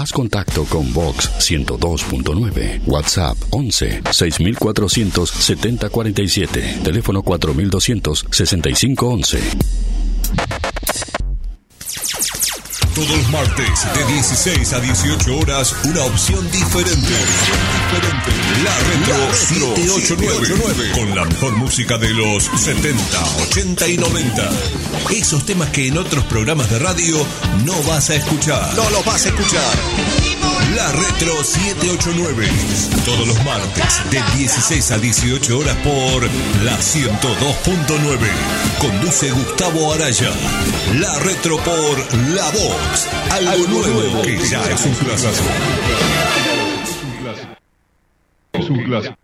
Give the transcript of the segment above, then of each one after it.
Haz contacto con Vox 102.9. WhatsApp 11 6400 7047. Teléfono 4200 6511. Todos los martes de 16 a 18 horas, una opción diferente. La Retro 789. Con la mejor música de los 70, 80 y 90. Esos temas que en otros programas de radio no vas a escuchar. No los vas a escuchar. La Retro 789. Todos los martes de 16 a 18 horas por la 102.9. Conduce Gustavo Araya. La Retro por La Vox. Algo nuevo que ya es un clásico. Es un clásico.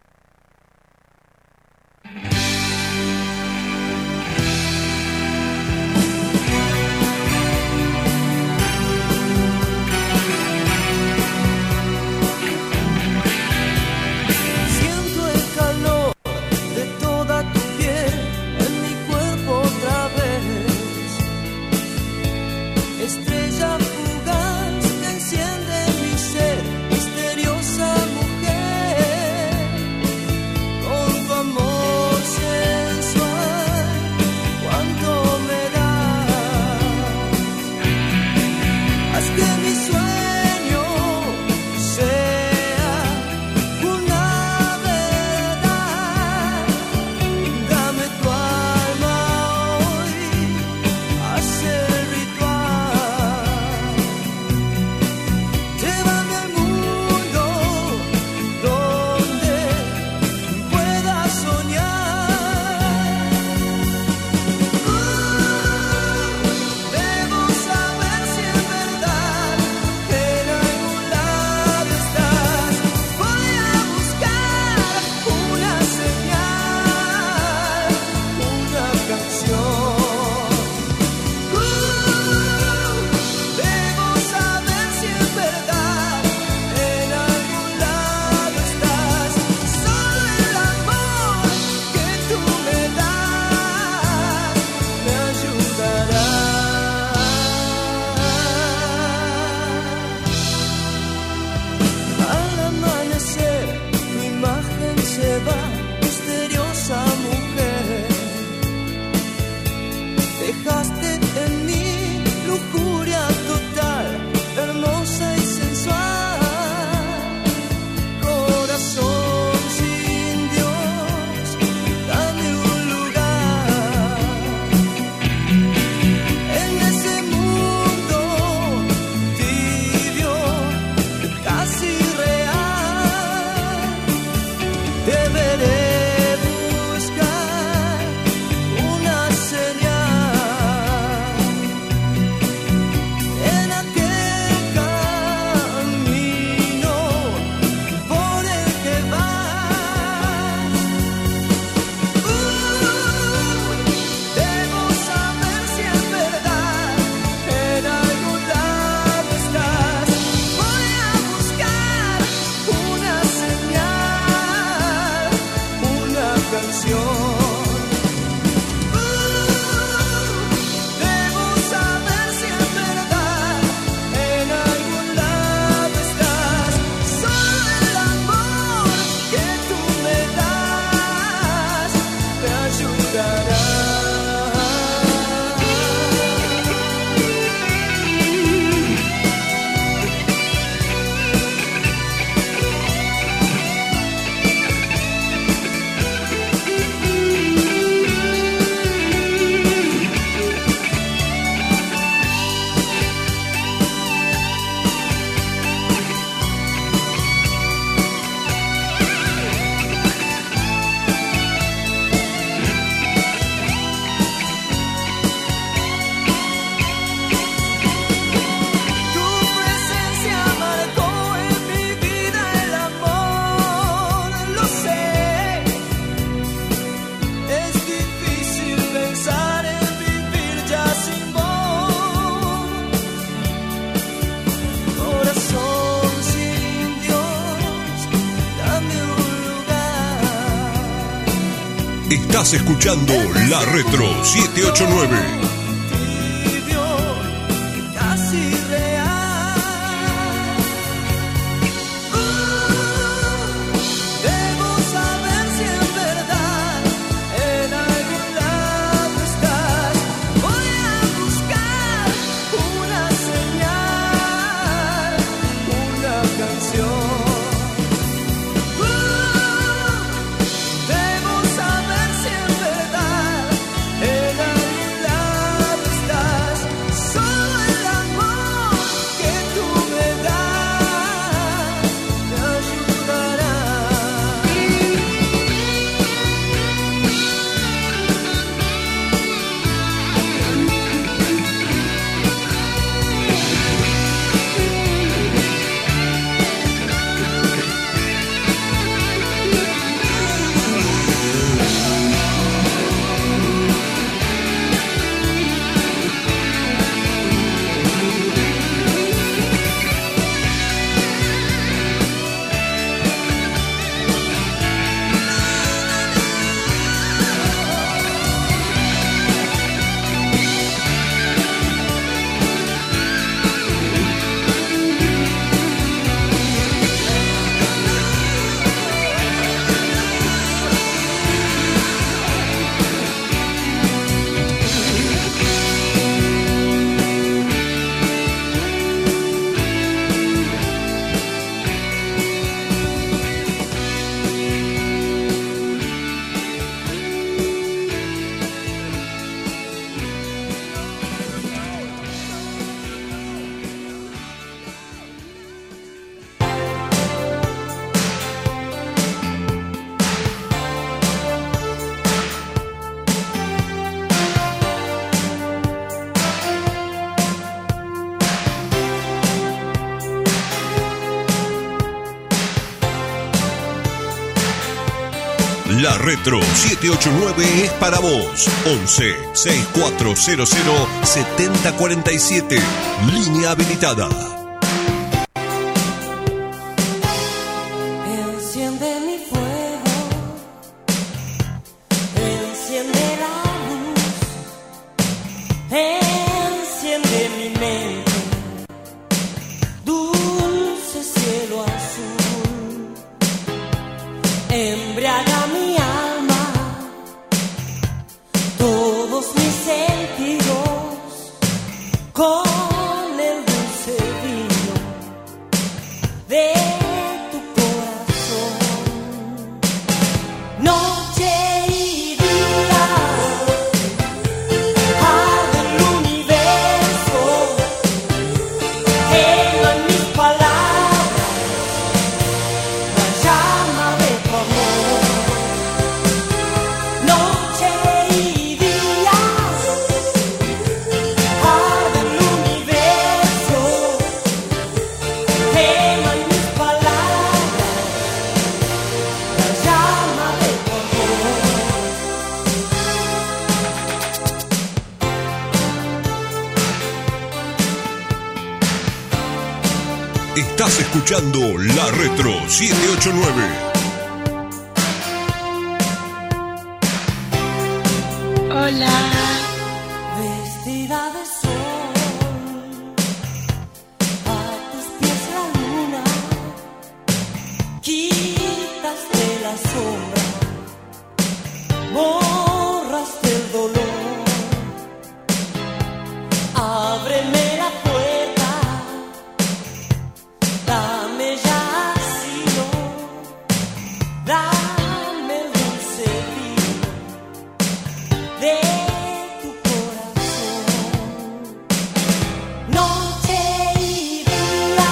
Estás escuchando La Retro 789. La Retro 789 es para vos. 11 6400 7047. Línea habilitada. Enciende mi fuego, enciende la luz, enciende mi mente, dulce cielo azul, embriaga mi alma, todos mis sentidos con el dulce vino de tu corazón. Noche y día, arde el universo, queman mis palabras, la llama de tu amor. Noche y día, arde el universo, queman mis palabras, la llama de tu amor. Estás escuchando La Retro 789. Hola. Vestida de sol, a tus pies la luna, quitaste la sombra, borraste el dolor, ábreme la puerta, dame ya asilo, dame el dulce vino de tu corazón. Noche y día,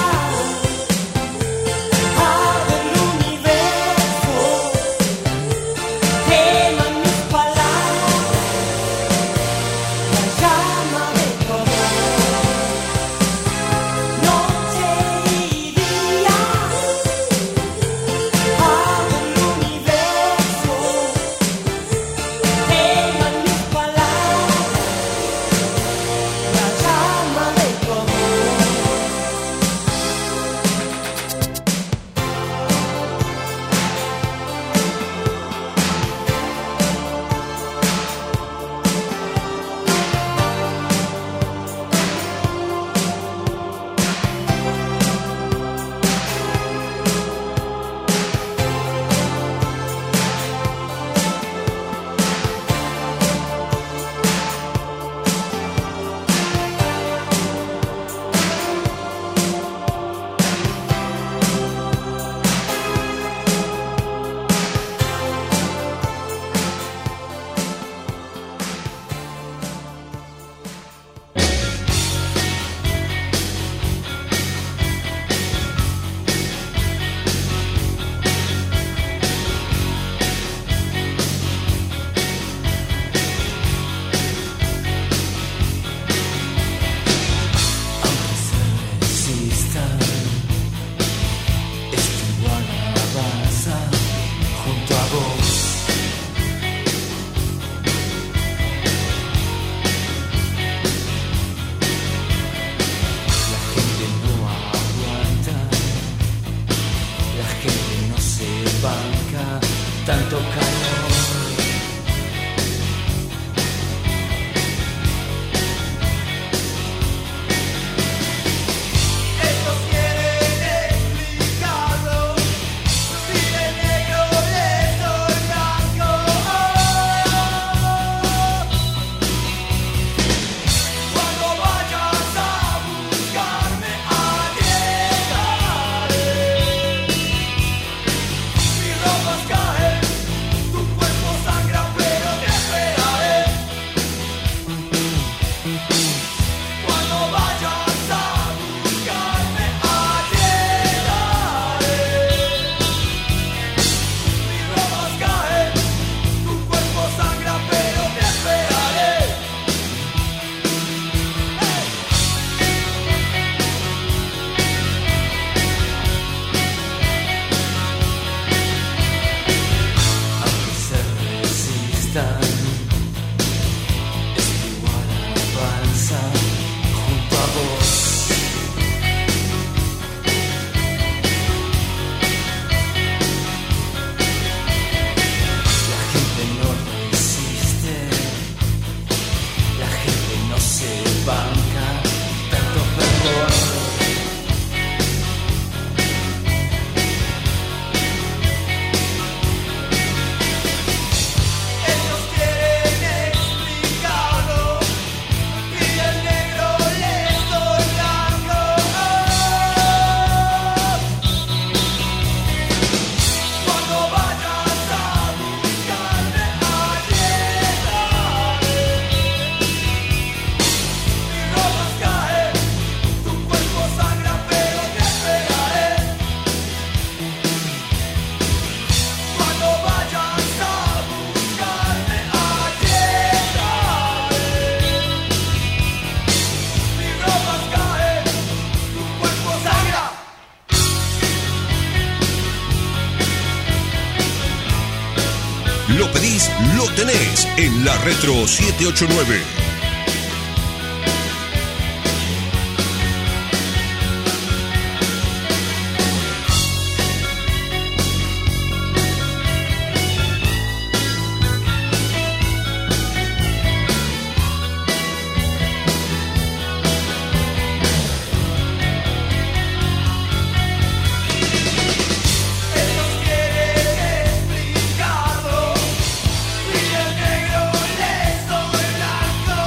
arde el universo, queman mis palabras, la llama de tu amor. Noche y día, arde el universo, queman mis palabras, la llama de tu amor. Tanto calor. Ellos quieren explicarlo, si de negro le soy blanco. Cuando vayas a buscarme, llegaré. Mis ropas caen, tu elegís, lo tenés en la Retro 789. Ellos quieren explicarlo, y el negro les doy blanco.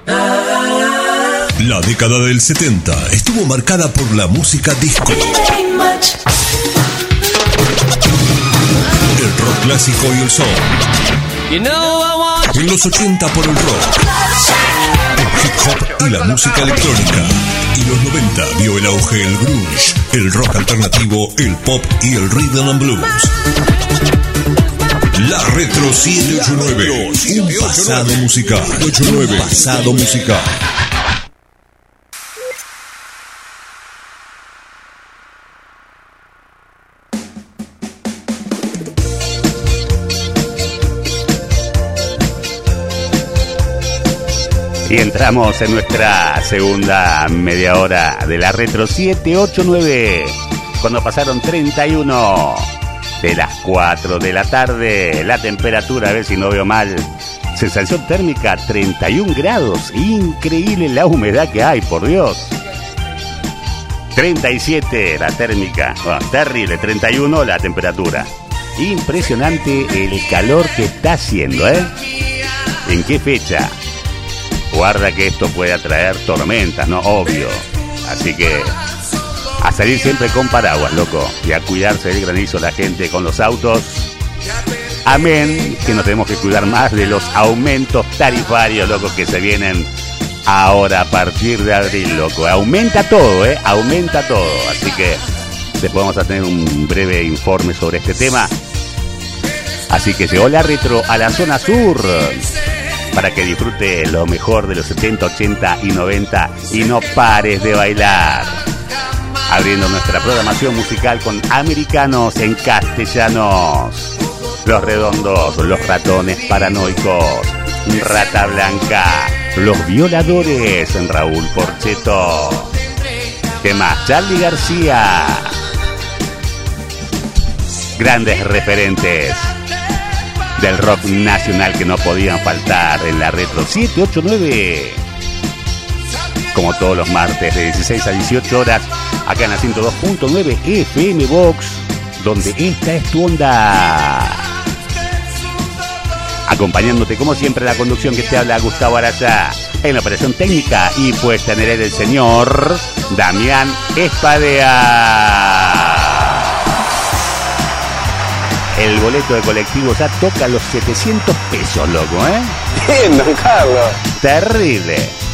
La década del 70 estuvo marcada por la música disco, el rock clásico y el soul. En los 80 por el rock, el hip hop y la música electrónica. Y los 90 vio el auge del grunge, el rock alternativo, el pop y el rhythm and blues. La Retro 789, un pasado musical. Un pasado musical. Y entramos en nuestra segunda media hora de la Retro 789, cuando pasaron 31 de las 4 de la tarde. La temperatura, a ver si no veo mal, sensación térmica 31 grados. Increíble la humedad que hay, por Dios. 37 la térmica, bueno, terrible. 31 la temperatura. Impresionante el calor que está haciendo, ¿eh? ¿En qué fecha? Guarda que esto puede atraer tormentas, ¿no? Obvio. Así que a salir siempre con paraguas, loco. Y a cuidarse del granizo la gente con los autos. Amén, que nos tenemos que cuidar más de los aumentos tarifarios, loco, que se vienen ahora a partir de abril, loco. Aumenta todo, aumenta todo. Así que después vamos a tener un breve informe sobre este tema. Así que llegó la Retro a la zona sur, para que disfrute lo mejor de los 70, 80 y 90 y no pares de bailar. Abriendo nuestra programación musical con americanos en castellanos. Los Redondos, Los Ratones Paranoicos, Rata Blanca, Los Violadores, Raúl Porchetto. ¿Qué más? Charly García. Grandes referentes del rock nacional que no podían faltar en la Retro 789. Como todos los martes de 16 a 18 horas, acá en la 102.9 FM Box, donde esta es tu onda. Acompañándote como siempre la conducción que te habla Gustavo Araya, en la operación técnica y puesta en el aire el señor Damián Espadea. El boleto de colectivo ya toca los 700 pesos, loco, ¿eh? Bien, don Carlos. Terrible.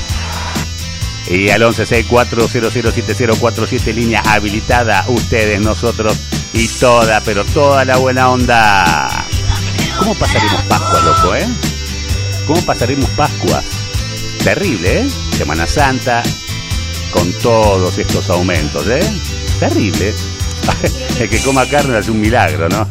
Y al 1164007047, línea habilitada, ustedes, nosotros y toda, pero toda la buena onda. ¿Cómo pasaremos Pascua, loco, ¿Cómo pasaremos Pascua? Terrible, Semana Santa, con todos estos aumentos, Terrible. El que coma carne hace un milagro, ¿no?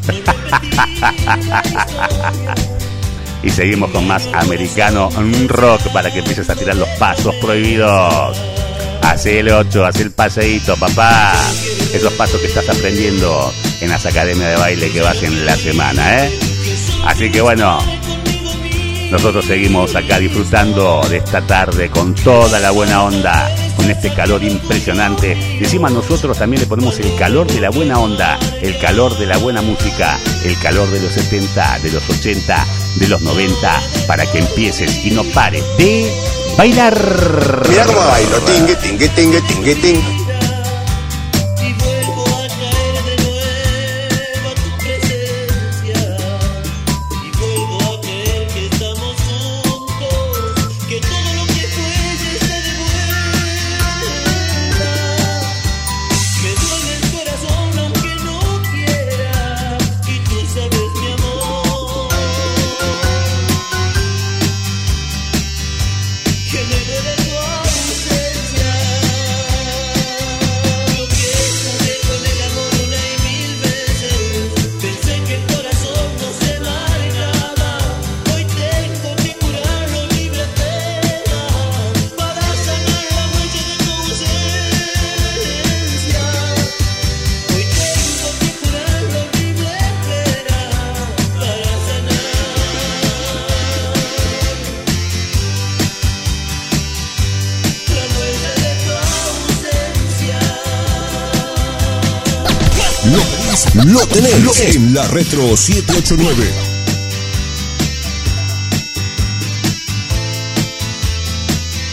Y seguimos con más americano rock para que empieces a tirar los pasos prohibidos. Hacé el 8, hacé el paseíto, papá. Esos pasos que estás aprendiendo en las academias de baile que vas en la semana, Así que bueno, nosotros seguimos acá disfrutando de esta tarde con toda la buena onda, con este calor impresionante. Y encima nosotros también le ponemos el calor de la buena onda, el calor de la buena música, el calor de los 70, de los 80, de los 90, para que empieces y no pares de bailar. Mira cómo bailo, tingue, tingue, tingue, tingue, tingue. Lo tenés en la Retro 789.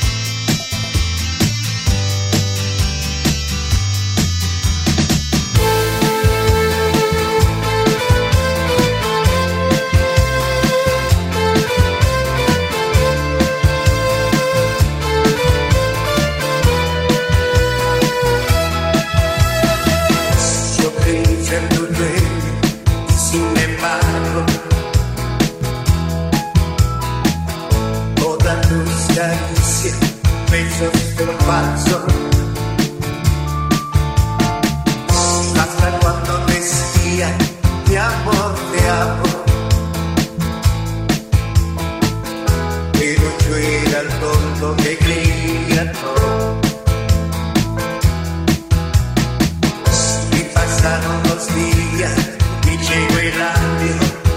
caricia, besos pero falsos. Hasta cuando decía, mi amor, te amo. Pero yo era el tonto que creía todo. Y pasaron los días y llegó el año.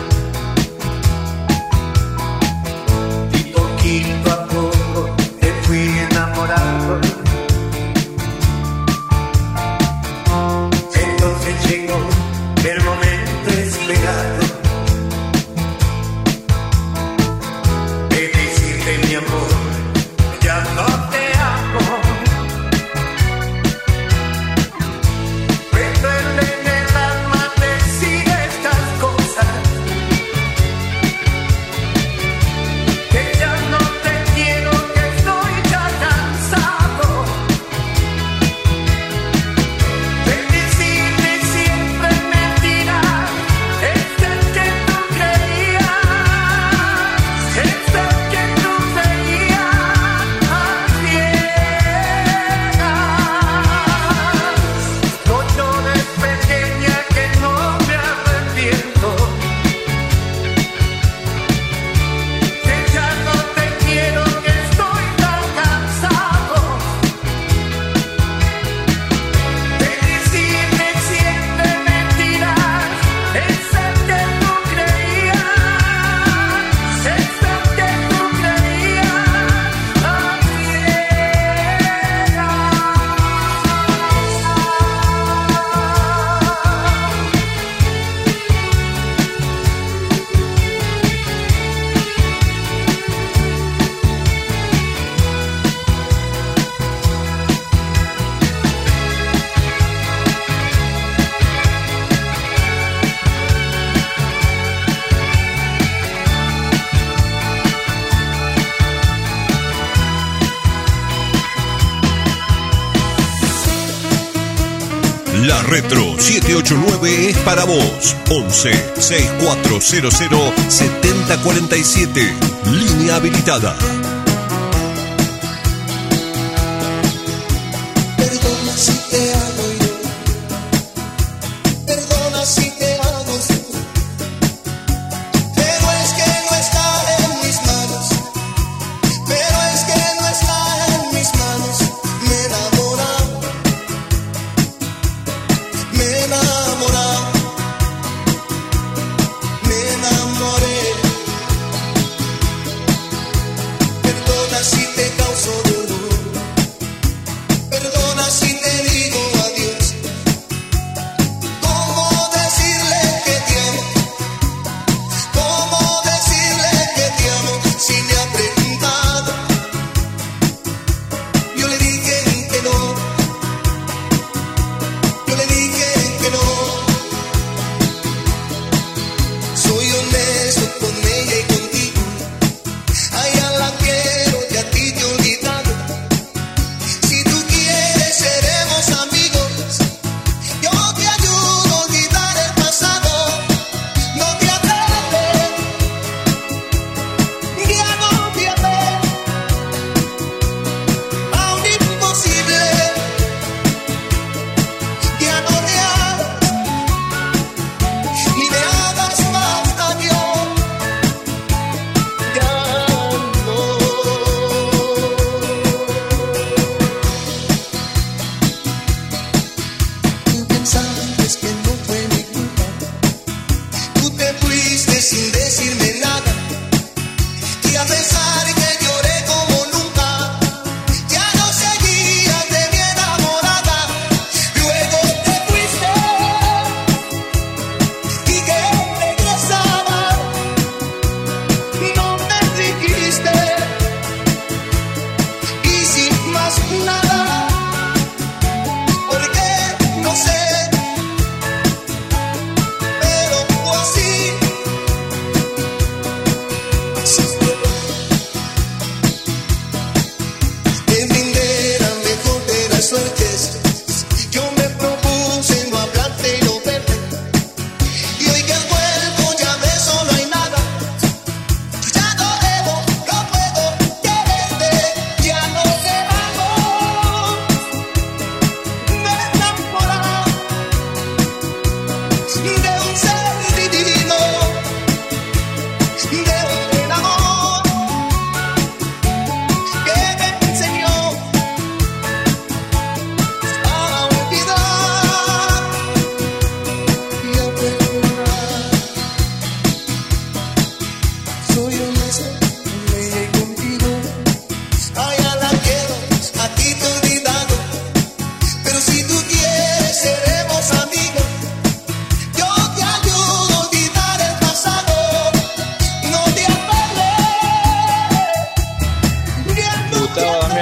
Y poquito a poco te fui enamorando. Entonces llegó el momento esperado de decirte, mi amor, ya no te amo. Pero en el alma decir estas cosas, que ya no te quiero, que estoy ya cansado de decirte siempre mentiras. Es el que tú creías, es el que tú creías a ciegas. No llores, pequeña, que no me arrepiento, que ya no te quiero, que estoy tan cansado de decirte siempre mentiras. Es el que tú creías, es el que tú creías a La Retro 789 es para vos. 11 6400 7047. Línea habilitada. Perdona si te hago yo, perdona si te hago yo, pero es que no está en mis manos, pero es que no está en mis manos. Me enamora, me enamora, me enamoré.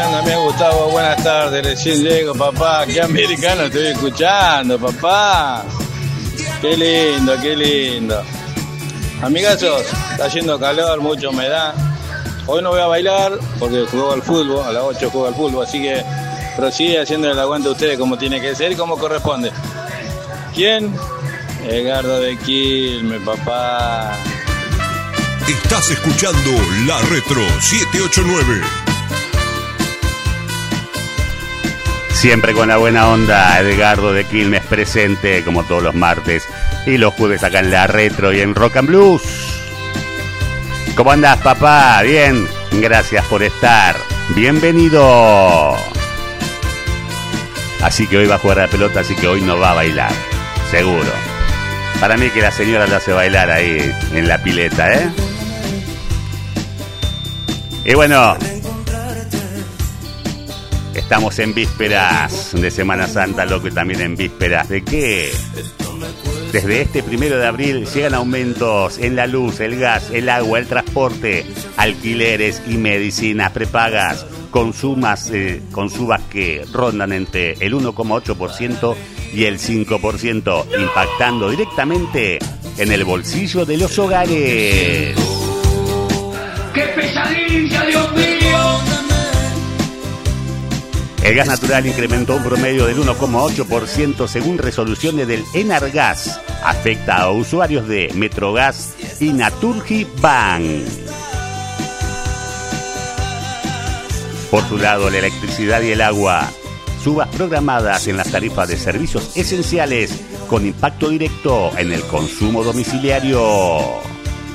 anda, mi Gustavo? Buenas tardes, recién llego, papá. Qué americano estoy escuchando, papá. Qué lindo, qué lindo. Amigazos, está haciendo calor, mucha humedad. Hoy no voy a bailar porque juego al fútbol, a las 8 juego al fútbol, así que prosigue haciendo el aguante a ustedes como tiene que ser y como corresponde. ¿Quién? Edgardo de Quilmes, papá. Estás escuchando La Retro 789. Siempre con la buena onda, Edgardo de Quilmes presente como todos los martes y los jueves acá en La Retro y en Rock and Blues. ¿Cómo andás, papá? Bien, gracias por estar. Bienvenido. Así que hoy va a jugar a la pelota, así que hoy no va a bailar, seguro. Para mí que la señora lo hace bailar ahí en la pileta, ¿eh? Y bueno, estamos en vísperas de Semana Santa, loco, y también en vísperas de que desde este 1 de abril llegan aumentos en la luz, el gas, el agua, el transporte, alquileres y medicinas prepagas con subas que rondan entre el 1,8% y el 5%, impactando directamente en el bolsillo de los hogares. ¡Qué pesadilla, Dios mío! El gas natural incrementó un promedio del 1,8% según resoluciones del Enargas. Afecta a usuarios de Metrogas y Naturgy Bank. Por su lado, la electricidad y el agua. Subas programadas en las tarifas de servicios esenciales con impacto directo en el consumo domiciliario.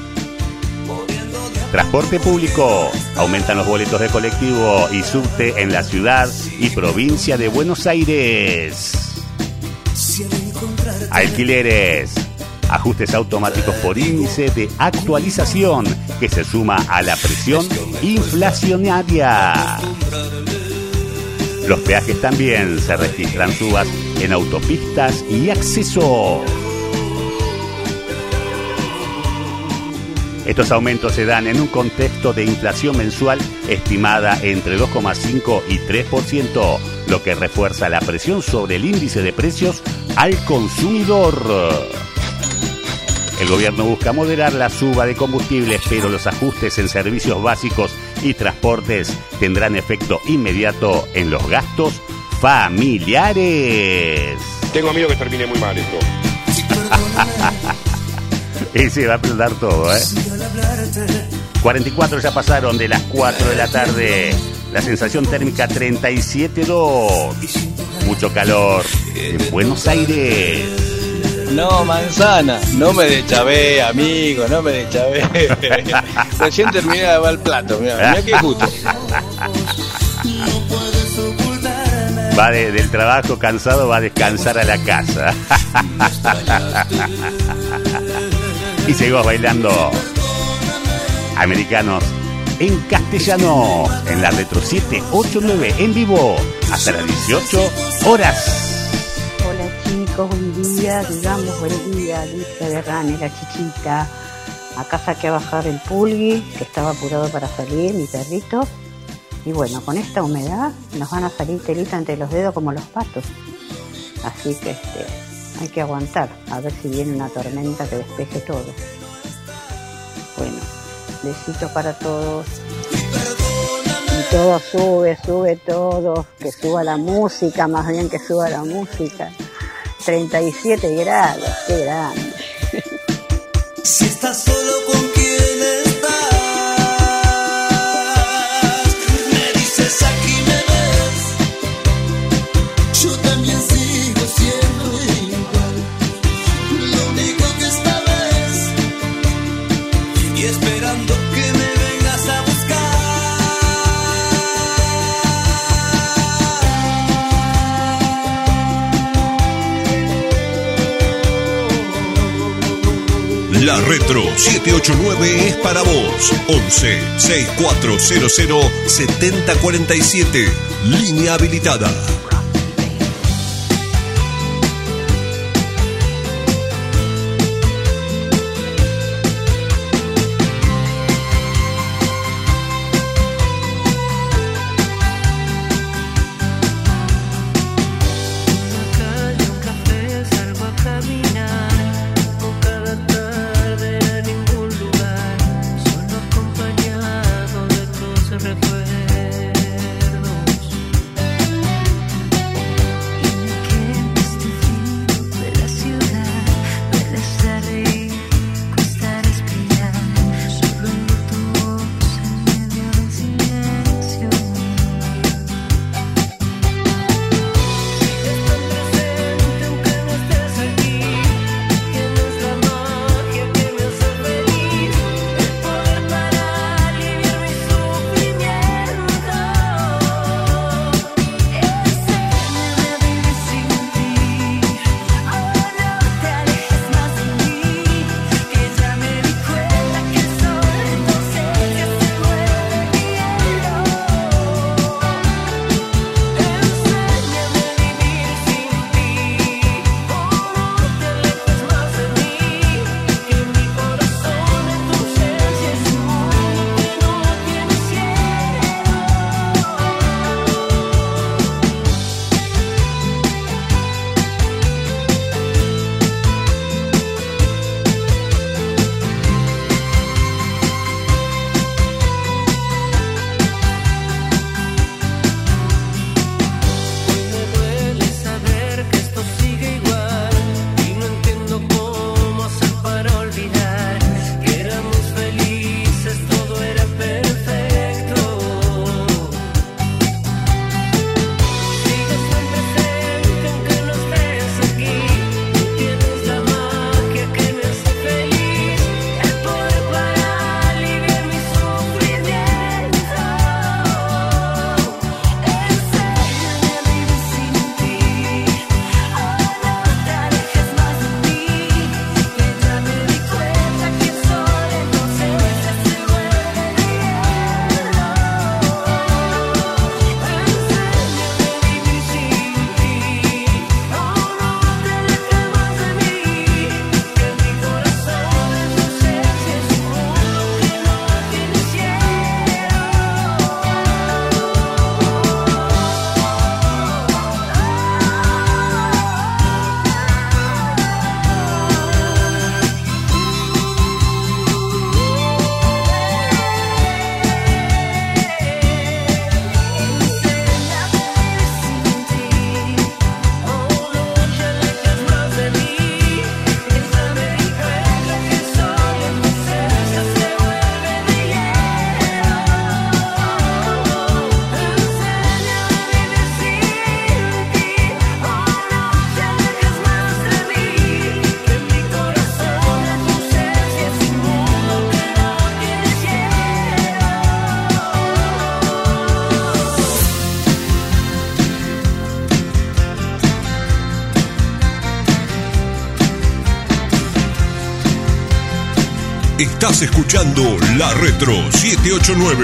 Transporte público. Aumentan los boletos de colectivo y subte en la ciudad y provincia de Buenos Aires. Alquileres. Ajustes automáticos por índice de actualización que se suma a la presión inflacionaria. Los peajes también se registran subas en autopistas y acceso. Estos aumentos se dan en un contexto de inflación mensual estimada entre 2,5 y 3%, lo que refuerza la presión sobre el índice de precios al consumidor. El gobierno busca moderar la suba de combustibles, pero los ajustes en servicios básicos y transportes tendrán efecto inmediato en los gastos familiares. Tengo miedo que termine muy mal esto. Y se va a explotar todo, ¿eh? 44 ya pasaron de las 4 de la tarde. La sensación térmica 37,2. Mucho calor en Buenos Aires. No, manzana, no me deschavé, amigo, no me deschavé. Recién terminé de lavar el plato, mirá qué justo. Va del trabajo cansado, va a descansar a la casa. Y seguimos bailando americanos en castellano en la Retro 789 en vivo hasta las 18 horas. Hola chicos, buen día, digamos buen día, Alicia de Rane, la chichita. Acá saqué a bajar el pulgui, que estaba apurado para salir, mi perrito. Y bueno, con esta humedad nos van a salir telitas entre los dedos como los patos. Así que hay que aguantar, a ver si viene una tormenta que despeje todo. Bueno, besito para todos. Y todo sube todo. Que suba la música, más bien que suba la música. 37 grados, qué grande. Si estás solo, ¿con quién estás? Me dices aquí me ves. Yo también sigo siendo igual. Lo único que esta vez y esperando que me vengas a La Retro 789 es para vos. 11 6400 7047. Línea habilitada. Estás escuchando La Retro 789.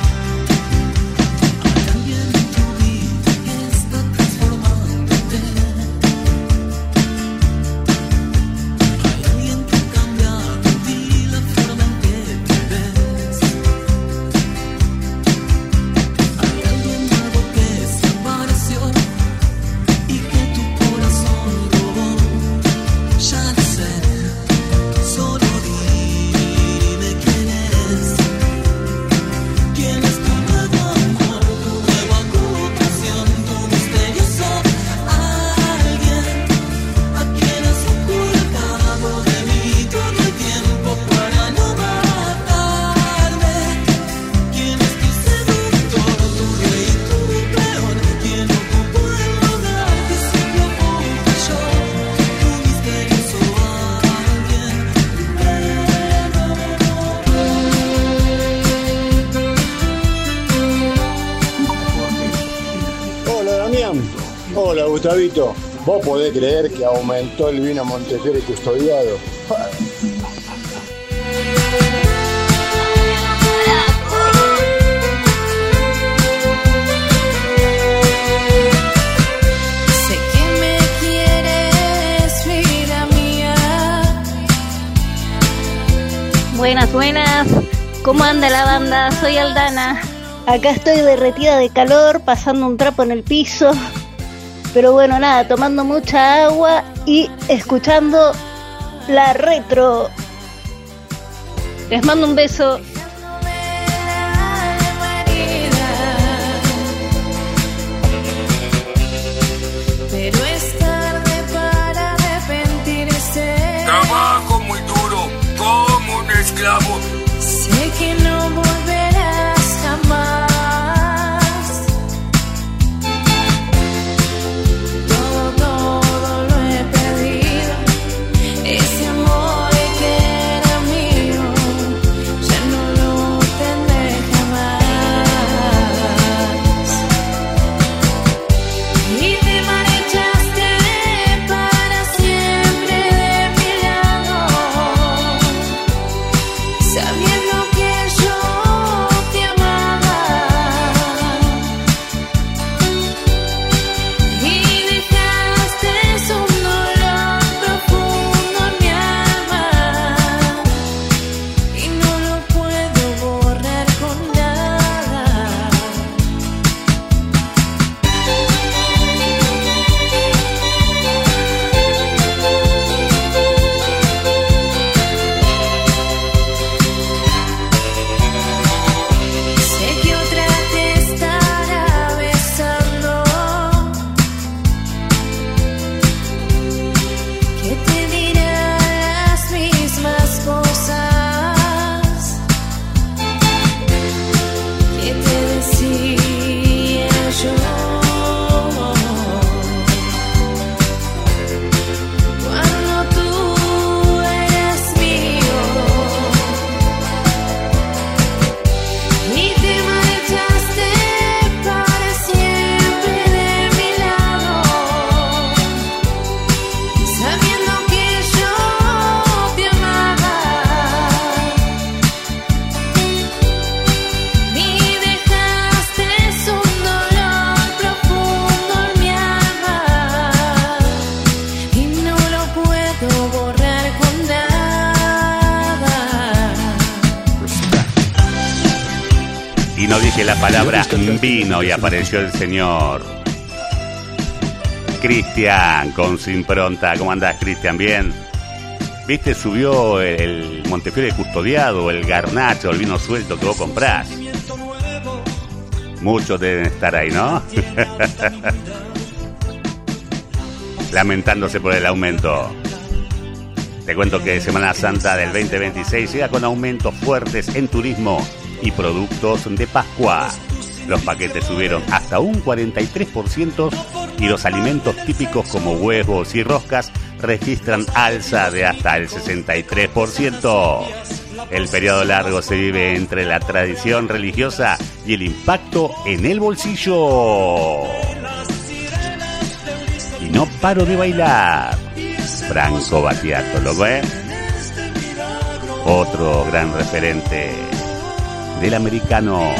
Hola Gustavito, ¿vos podés creer que aumentó el vino Montefiore custodiado? Sé que me quieres, vida mía. Buenas, buenas. ¿Cómo anda la banda? Soy Aldana. Acá estoy derretida de calor, pasando un trapo en el piso. Pero bueno, nada, tomando mucha agua y escuchando La Retro. Les mando un beso. Pero es tarde para arrepentirse. Trabajo muy duro, como un esclavo. Sé que no volverás jamás. Todo lo he perdido. Ese amor que era mío, ya no lo tendré jamás. Y te marchaste para siempre de mi lado, sabiendo que yo te amaba. Y dejaste un dolor profundo en mi alma, y no lo puedo borrar con nada. Sé que otra te estará besando, que te dirá las mismas cosas que te decía yo. Cuando tú eras mío y te marchaste para siempre de mi lado, sabiendo que yo te amaba. Y dejaste un dolor profundo en mi alma, y no lo puedo borrar con nada. Y no dije la palabra vino y apareció el señor Cristian con su impronta. ¿Cómo andás, Cristian? ¿Bien? ¿Viste? Subió el Montefiore custodiado, el garnacho, el vino suelto que vos comprás. Muchos deben estar ahí, ¿no? Lamentándose por el aumento. Te cuento que Semana Santa del 2026 llega con aumentos fuertes en turismo y productos de Pascua. Los paquetes subieron hasta un 43% y los alimentos típicos como huevos y roscas registran alza de hasta el 63%. El periodo largo se vive entre la tradición religiosa y el impacto en el bolsillo. Y no paro de bailar. Franco Battiato, loco, ¿eh? Otro gran referente del americano.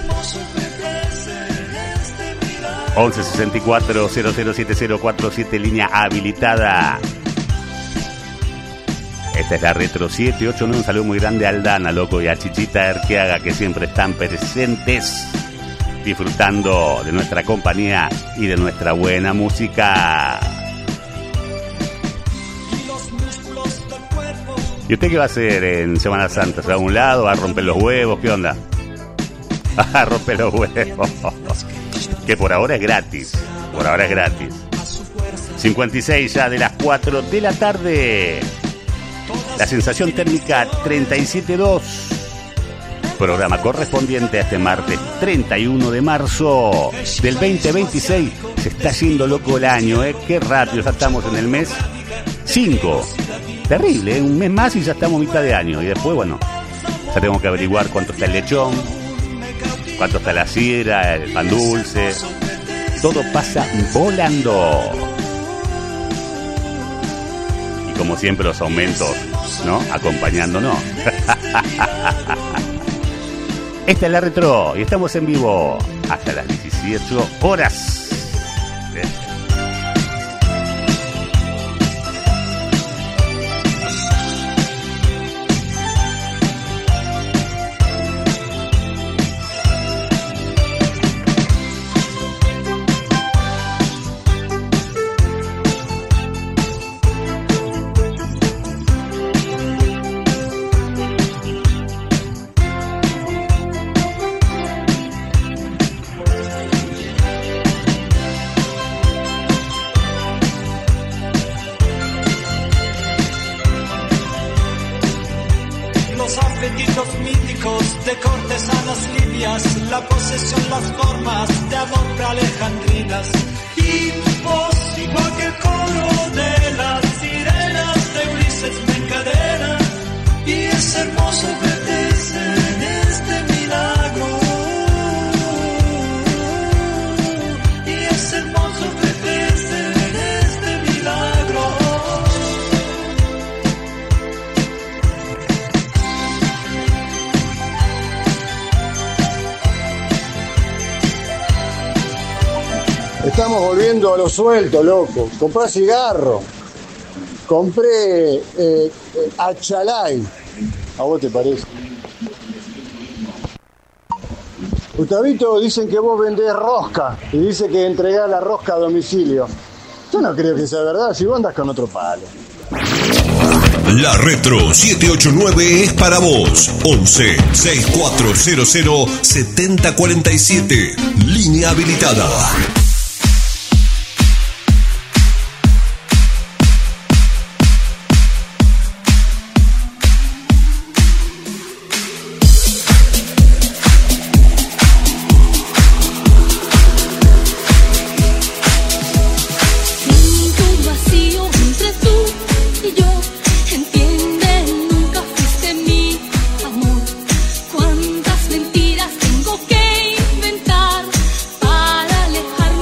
11 64 007047, línea habilitada. Esta es la Retro 789. Un saludo muy grande a Aldana, loco, y a Chichita Erqueaga, que siempre están presentes, disfrutando de nuestra compañía y de nuestra buena música. ¿Y usted qué va a hacer en Semana Santa? ¿Se va a un lado? ¿Va a romper los huevos? ¿Qué onda? A romper los huevos. Que por ahora es gratis. Por ahora es gratis. 56 ya de las 4 de la tarde. La sensación térmica 37.2. Programa correspondiente a este martes 31 de marzo del 2026. Se está yendo loco el año, ¿eh? Qué rápido, ya estamos en el mes 5. Terrible, ¿eh? Un mes más y ya estamos a mitad de año. Y después, bueno, ya tenemos que averiguar cuánto está el lechón, cuánto está la sidra, el pan dulce. Todo pasa volando. Y como siempre los aumentos, ¿no? Acompañándonos. Esta es la Retro y estamos en vivo hasta las 18 horas. Estamos volviendo a lo suelto, loco. Compré cigarro. Compré Achalay. ¿A vos te parece? Gustavito, dicen que vos vendés rosca. Y dice que entregás la rosca a domicilio. Yo no creo que sea verdad, si vos andás con otro palo. La Retro 789 es para vos. 11 6400 7047. Línea habilitada. Cuántas mentiras tengo que inventar para alejar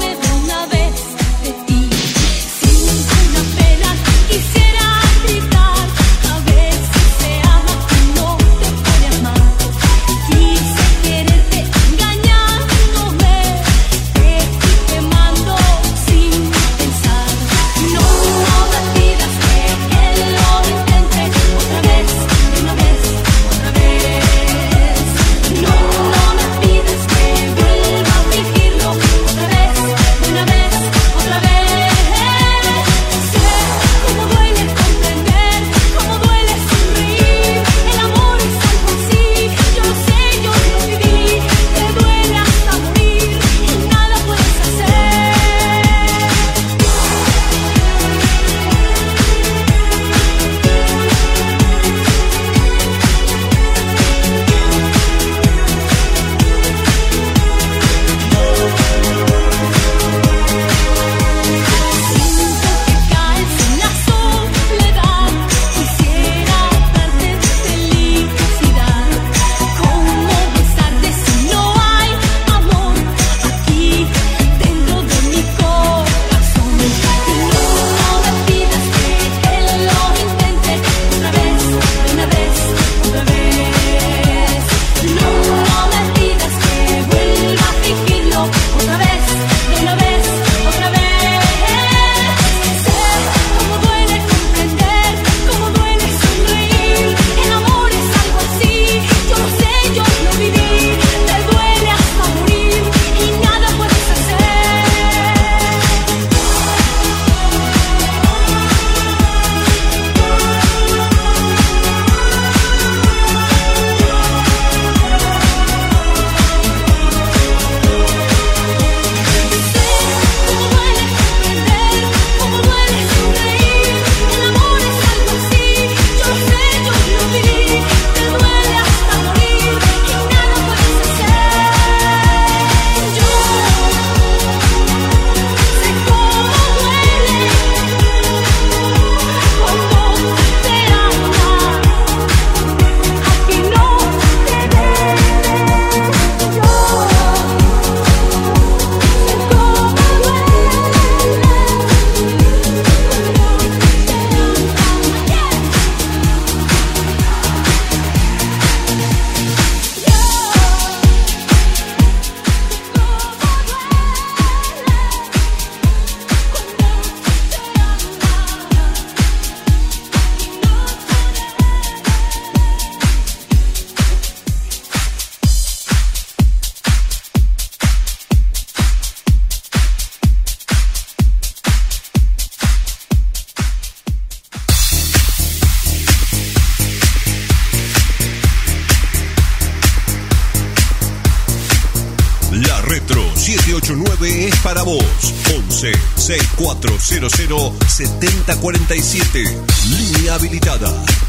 que es para vos. 11 6400 7047. Línea habilitada.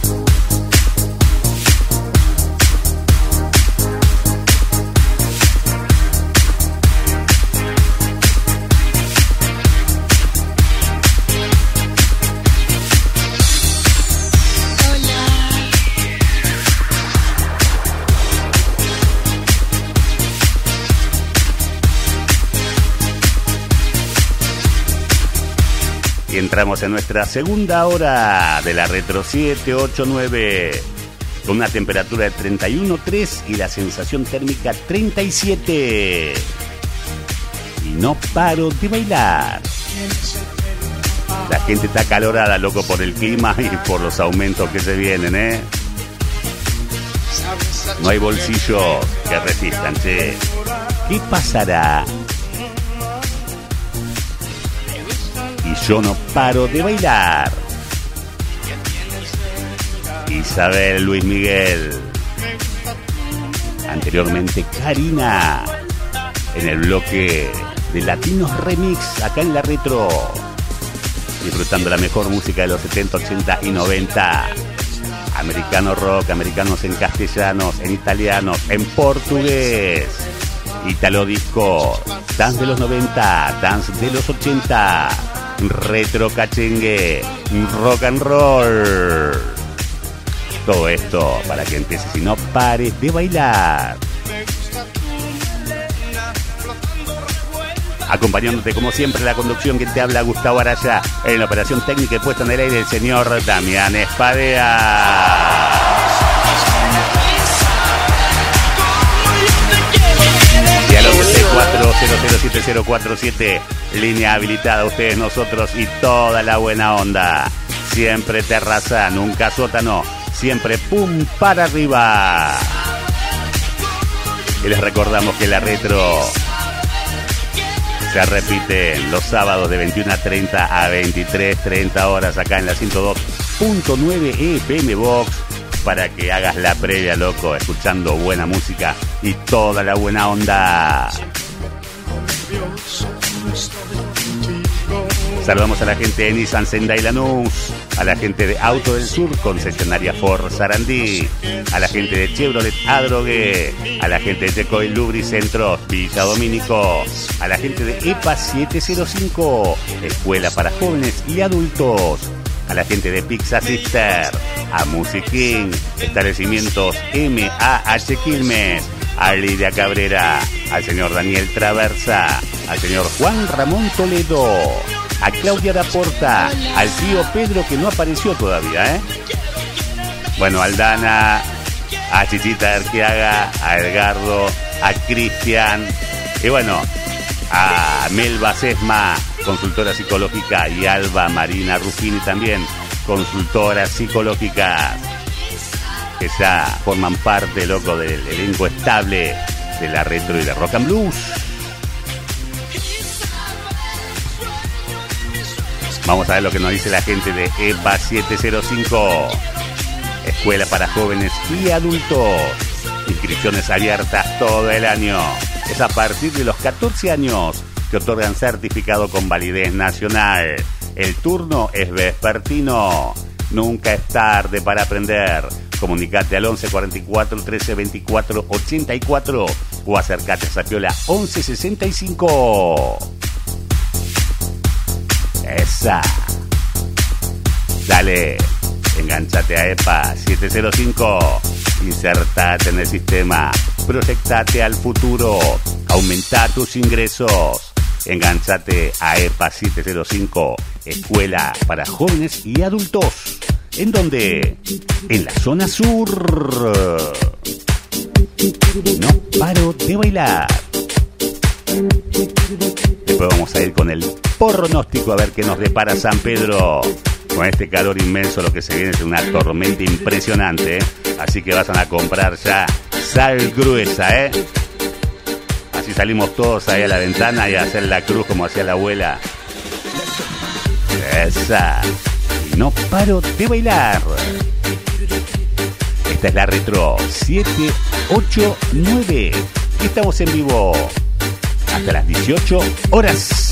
Y entramos en nuestra segunda hora de la Retro 789 con una temperatura de 31,3 y la sensación térmica 37. Y no paro de bailar. La gente está acalorada, loco, por el clima y por los aumentos que se vienen, ¿eh? No hay bolsillos que resistan, che. ¿Qué pasará? Y yo no paro de bailar. Isabel, Luis Miguel. Anteriormente Karina. En el bloque de Latinos Remix, acá en la Retro. Disfrutando la mejor música de los 70, 80 y 90. Americano rock, americanos en castellanos, en italianos, en portugués. Italo disco, dance de los 90, dance de los 80. Retro cachengue, rock and roll. Todo esto para que empieces y no pares de bailar. Acompañándote como siempre la conducción que te habla Gustavo Araya. En la operación técnica y puesta en el aire el señor Damián Espadea. Y al 1164-007047, línea habilitada, ustedes, nosotros y toda la buena onda. Siempre terraza, nunca sótano, siempre pum para arriba. Y les recordamos que la Retro se repite los sábados de 21:30 a 23:30 horas acá en la 102.9 FM Box, para que hagas la previa, loco, escuchando buena música y toda la buena onda. Saludamos a la gente de Nissan Sendai Lanús, a la gente de Auto del Sur, concesionaria Ford Sarandí, a la gente de Chevrolet Adrogué, a la gente de Tecoil Lubricentros Villa Domínico, a la gente de EPA 705, Escuela para Jóvenes y Adultos, a la gente de Pizza Sister, a Music King, Establecimientos MAH Quilmes, a Lidia Cabrera, al señor Daniel Traversa, al señor Juan Ramón Toledo, a Claudia Daporta, al tío Pedro que no apareció todavía, ¿eh? Bueno, a Aldana, a Chichita Arqueaga, a Edgardo, a Cristian, y bueno, a Melba Sesma, consultora psicológica, y Alba Marina Ruffini también, consultora psicológica, que ya forman parte, loco, del elenco estable de la Retro y de Rock and Blues. Vamos a ver lo que nos dice la gente de EPA 705, Escuela para Jóvenes y Adultos. Inscripciones abiertas todo el año. Es a partir de los 14 años que otorgan certificado con validez nacional. El turno es vespertino. Nunca es tarde para aprender. Comunicate al 11 44 13 24 84 o acércate a Sapiola 11 65. Esa. Dale, enganchate a EPA 705, insertate en el sistema, proyectate al futuro, aumenta tus ingresos. Enganchate a EPA 705, Escuela para Jóvenes y Adultos. ¿En dónde? En la zona sur. No paro de bailar. Después vamos a ir con el pronóstico a ver qué nos depara San Pedro. Con este calor inmenso lo que se viene es una tormenta impresionante, ¿eh? Así que vayan a comprar ya sal gruesa, ¿eh? Así salimos todos ahí a la ventana y a hacer la cruz como hacía la abuela. Esa. Y no paro de bailar. Esta es la Retro 789. Estamos en vivo hasta las 18 horas.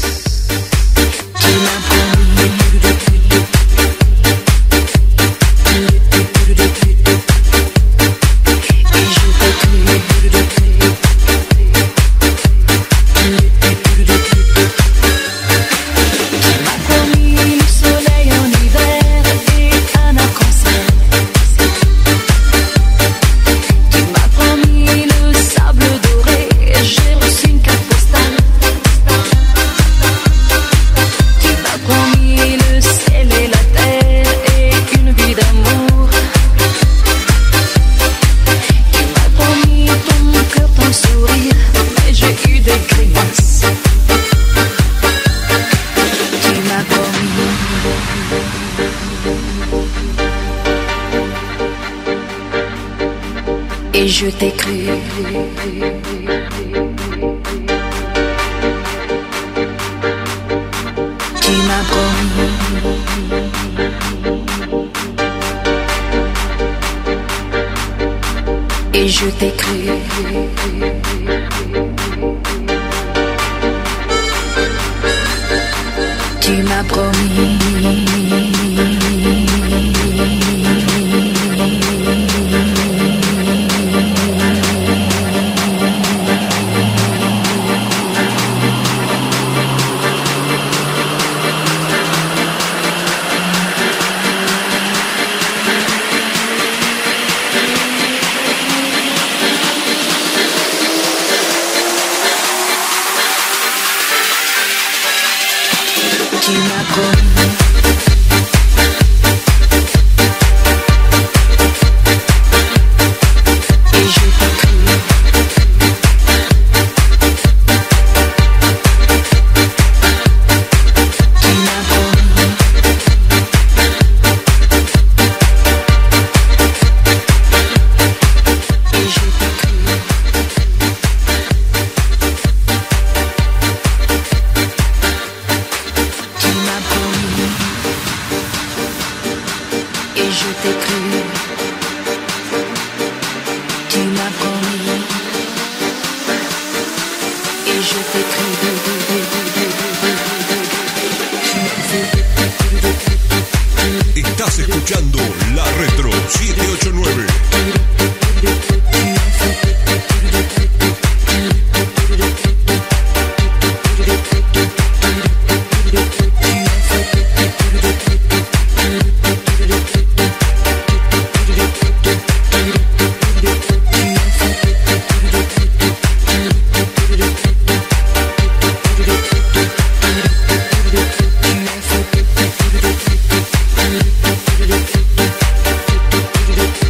Et je t'ai cru. Tu m'as promis. Et je t'ai cru. Tu m'as promis. Estás escuchando La Retro 789. Tu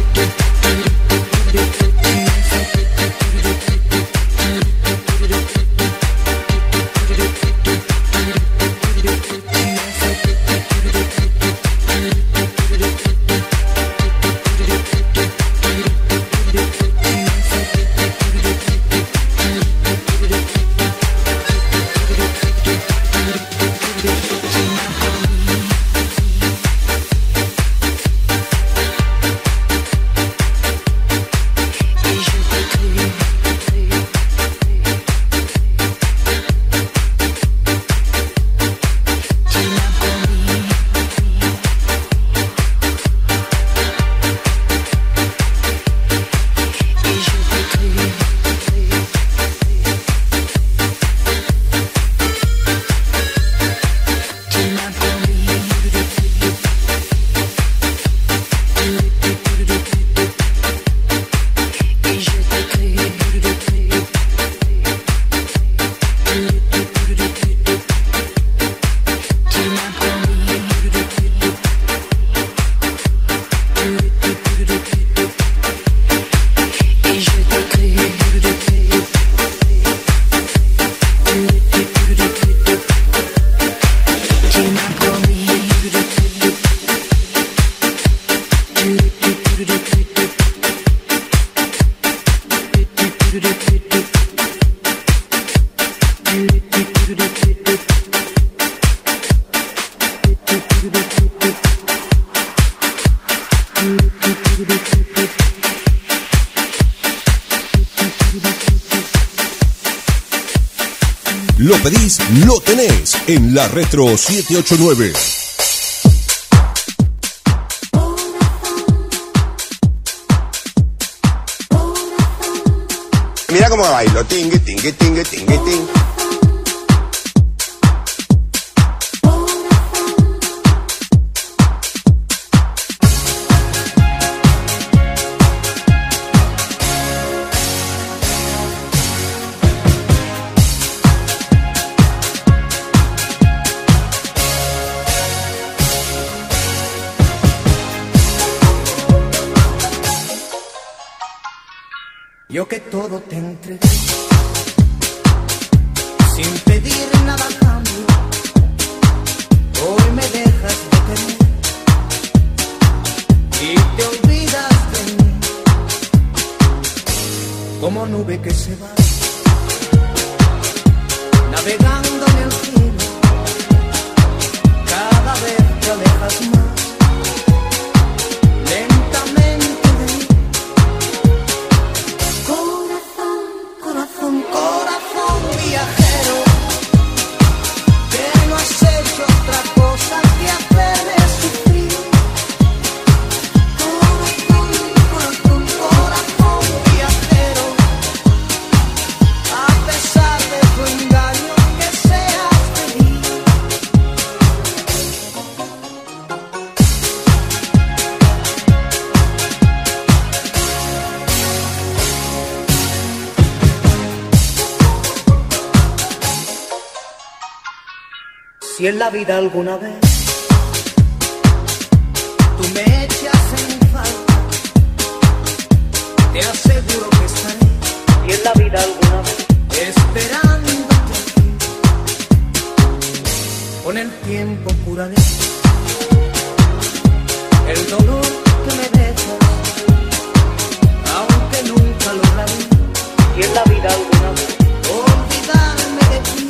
lo pedís, lo tenés en la Retro 789. Mira cómo bailo, tingue, tingue, tingue, tingue, tingue. Yo que todo te entregué, sin pedir nada a cambio, hoy me dejas de querer y te olvidas de mí, como nube que se va, navegando en el cielo, cada vez te alejas más, lentamente. Corazón viajero, que no has hecho otra cosa que hacerme sufrir. Corazón viajero, a pesar de tu engaño, que seas feliz. Si en la vida alguna vez tú me echas en falta, te aseguro que estaré. Si en la vida alguna vez esperándote aquí, con el tiempo curaré el dolor que me dejas, aunque nunca lograré. Si en la vida alguna vez olvidarme de ti.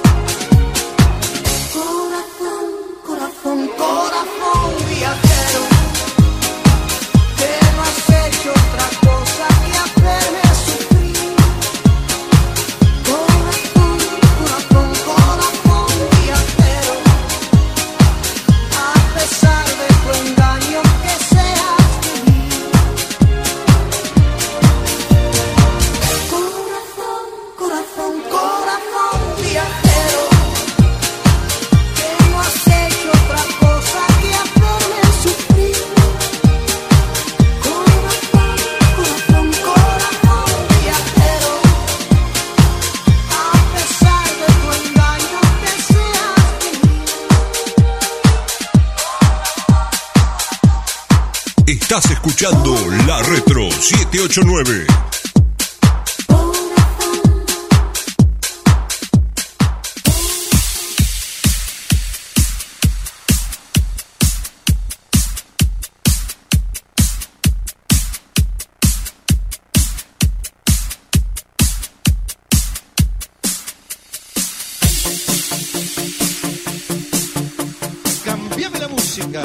Corazón viajero, que no has hecho otra cosa que hacerme sufrir. Corazón viajero, a pesar de tu engaño, que seas feliz. Corazón viajero, que no has hecho otra cosa que hacerme sufrir. Corazón viajero, a pesar de tu engaño, que seas feliz. Estás escuchando la Retro 789. Cambiame la música.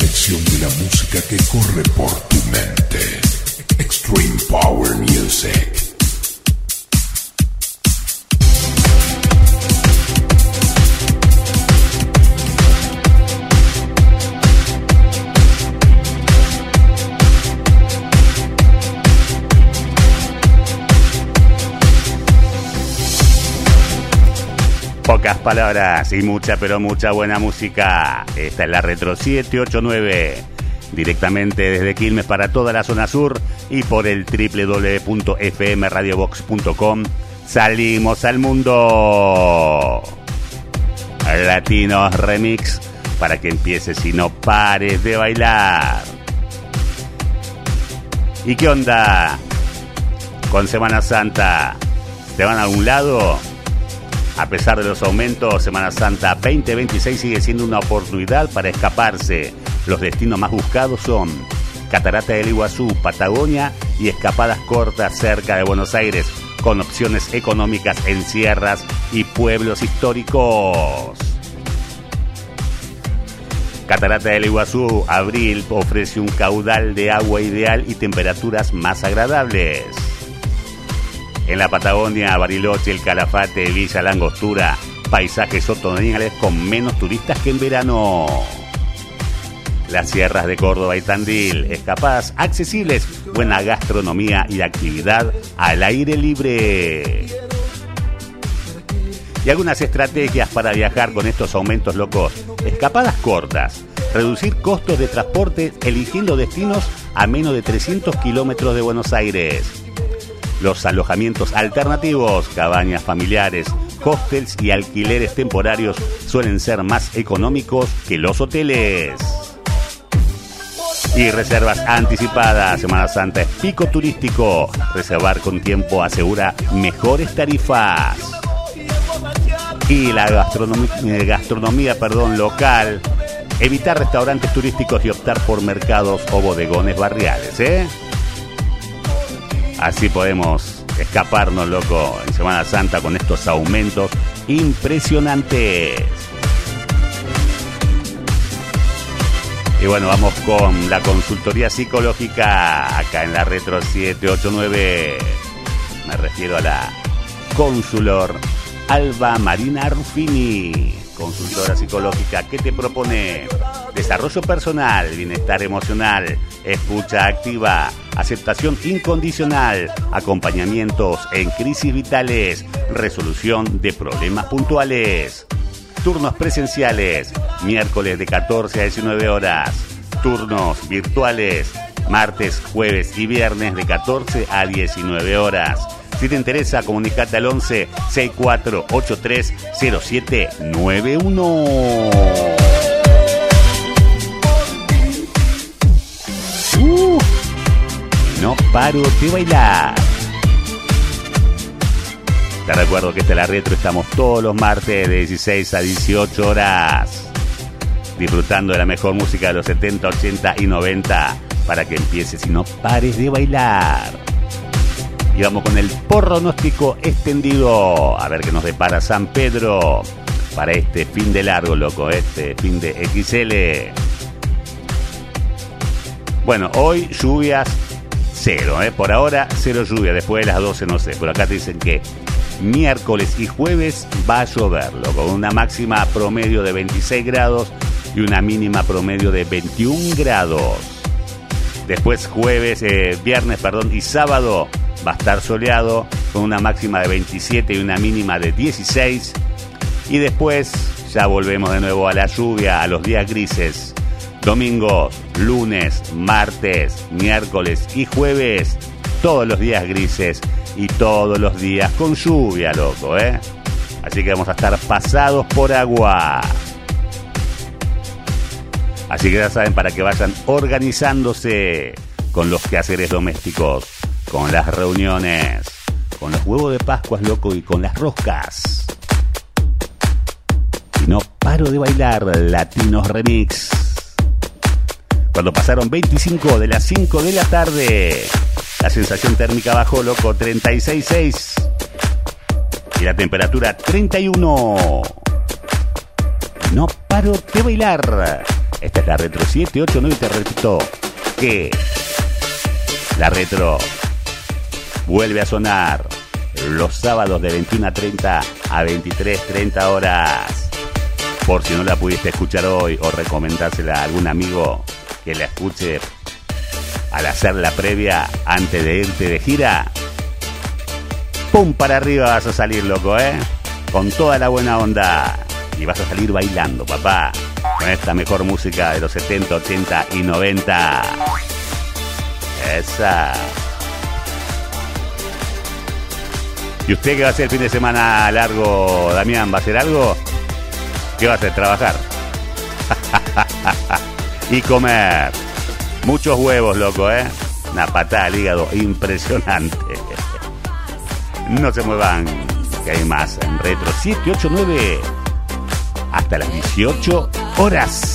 conexión de la música que corre por tu mente. Extreme Power Music. Pocas palabras y mucha, pero mucha buena música. Esta es la Retro 789. Directamente desde Quilmes para toda la zona sur y por el www.fmradiobox.com. Salimos al mundo. Latinos Remix para que empieces y no pares de bailar. ¿Y qué onda con Semana Santa? ¿Te van a algún lado? A pesar de los aumentos, Semana Santa 2026 sigue siendo una oportunidad para escaparse. Los destinos más buscados son Catarata del Iguazú, Patagonia y escapadas cortas cerca de Buenos Aires, con opciones económicas en sierras y pueblos históricos. Catarata del Iguazú, abril, ofrece un caudal de agua ideal y temperaturas más agradables. En la Patagonia, Bariloche, El Calafate, Villa La Angostura, paisajes otoñales con menos turistas que en verano. Las sierras de Córdoba y Tandil, escapadas accesibles, buena gastronomía y actividad al aire libre. Y algunas estrategias para viajar con estos aumentos locos. Escapadas cortas, reducir costos de transporte eligiendo destinos a menos de 300 kilómetros de Buenos Aires. Los alojamientos alternativos, cabañas familiares, hostels y alquileres temporarios suelen ser más económicos que los hoteles. Y reservas anticipadas. Semana Santa es pico turístico. Reservar con tiempo asegura mejores tarifas. Y la gastronomía local. Evitar restaurantes turísticos y optar por mercados o bodegones barriales, Así podemos escaparnos, loco, en Semana Santa con estos aumentos impresionantes. Y bueno, vamos con la consultoría psicológica acá en la Retro 789. Me refiero a la consulor Alba Marina Ruffini, consultora psicológica que te propone desarrollo personal, bienestar emocional, escucha activa, aceptación incondicional, acompañamientos en crisis vitales, resolución de problemas puntuales. Turnos presenciales, miércoles de 14 a 19 horas. Turnos virtuales, martes, jueves y viernes de 14 a 19 horas. Si te interesa, comunicate al 11 6483 0791. No paro de bailar. Te recuerdo que esta es la Retro, estamos todos los martes de 16 a 18 horas disfrutando de la mejor música de los 70, 80 y 90 para que empieces y no pares de bailar. Y vamos con el pronóstico extendido, a ver qué nos depara San Pedro para este fin de largo, loco, este fin de XL. Bueno, hoy lluvias cero, por ahora cero lluvia, después de las 12 no sé, pero acá te dicen que miércoles y jueves va a llover, loco, con una máxima promedio de 26 grados y una mínima promedio de 21 grados. Después viernes y sábado va a estar soleado con una máxima de 27 y una mínima de 16. Y después ya volvemos de nuevo a la lluvia, a los días grises. Domingo, lunes, martes, miércoles y jueves, todos los días grises y todos los días con lluvia, loco, Así que vamos a estar pasados por agua. Así que ya saben, para que vayan organizándose con los quehaceres domésticos, con las reuniones, con los huevos de Pascuas, loco, y con las roscas. Y no paro de bailar Latinos Remix. Cuando pasaron 25 de las 5 de la tarde, la sensación térmica bajó, loco, 36.6. Y la temperatura 31. No paro de bailar. Esta es la Retro 789 y te repito que la Retro vuelve a sonar los sábados de 21:30 a 23:30 horas. Por si no la pudiste escuchar hoy o recomendársela a algún amigo que la escuche al hacer la previa antes de irte de gira. ¡Pum! Para arriba vas a salir, loco, con toda la buena onda. Y vas a salir bailando, papá, con esta mejor música de los 70, 80 y 90. Esa. ¿Y usted qué va a hacer el fin de semana largo, Damián? ¿Va a hacer algo? ¿Qué va a hacer? ¿Trabajar? Y comer. Muchos huevos, loco, Una patada al hígado impresionante. No se muevan, que hay más en Retro 789 hasta las 18 horas.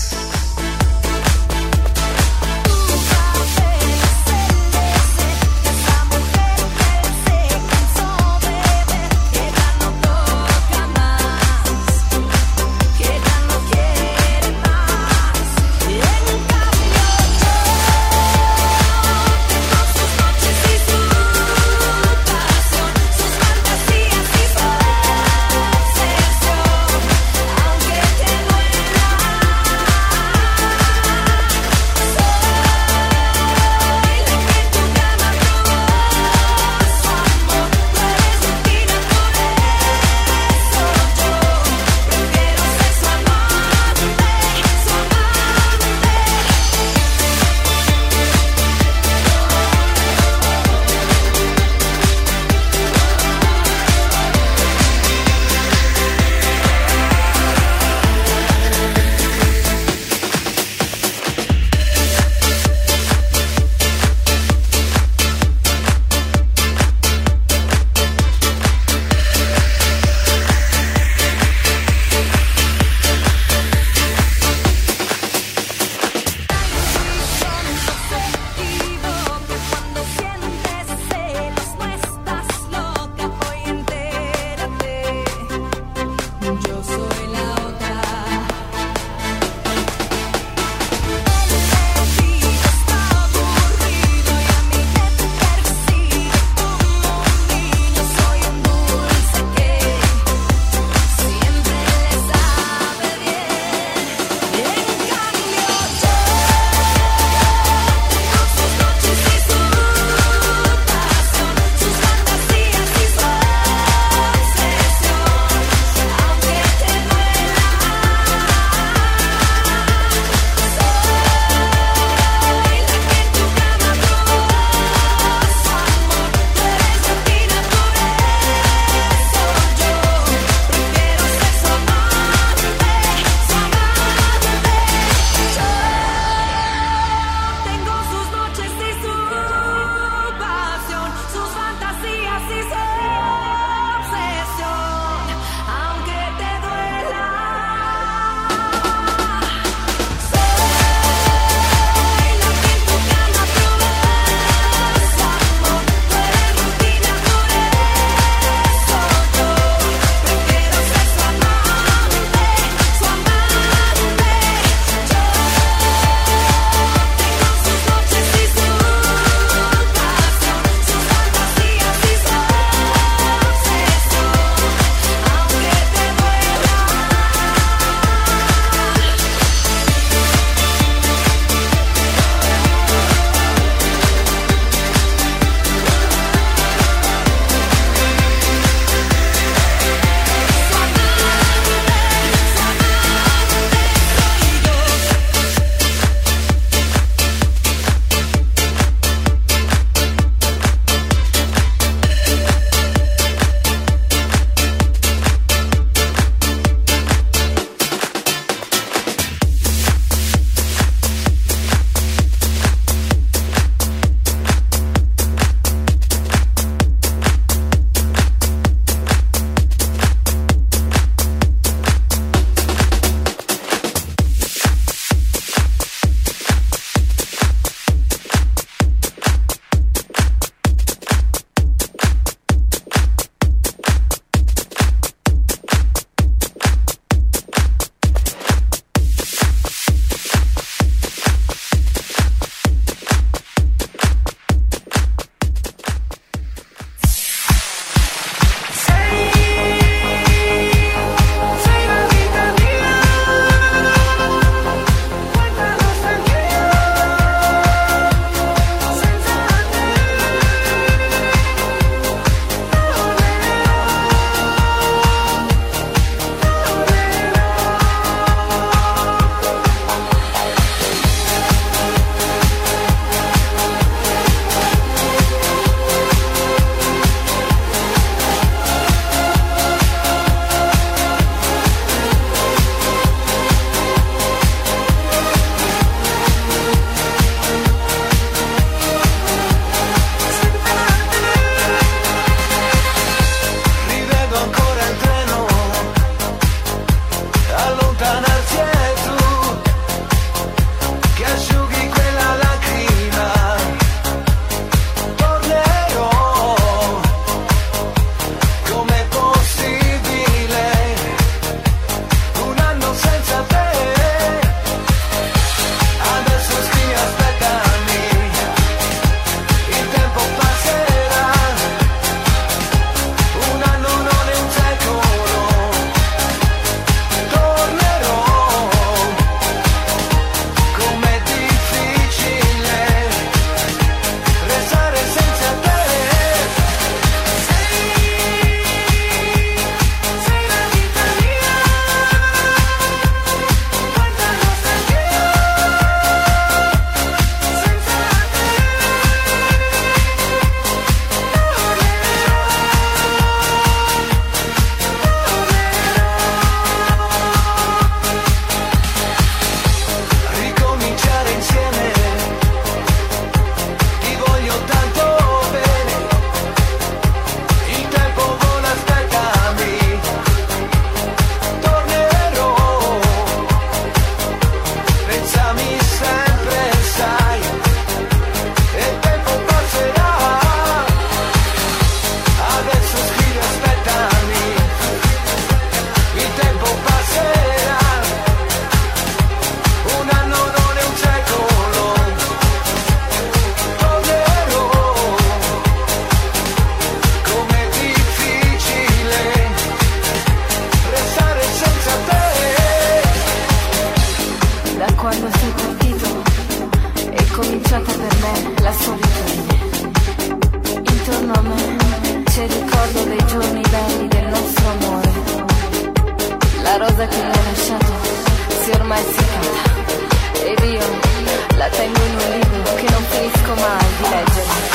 la solitudine. Intorno a me c'è il ricordo dei giorni belli del nostro amore. La rosa che mi hai lasciato si è ormai seccata ed io la tengo in un libro che non finisco mai di leggere.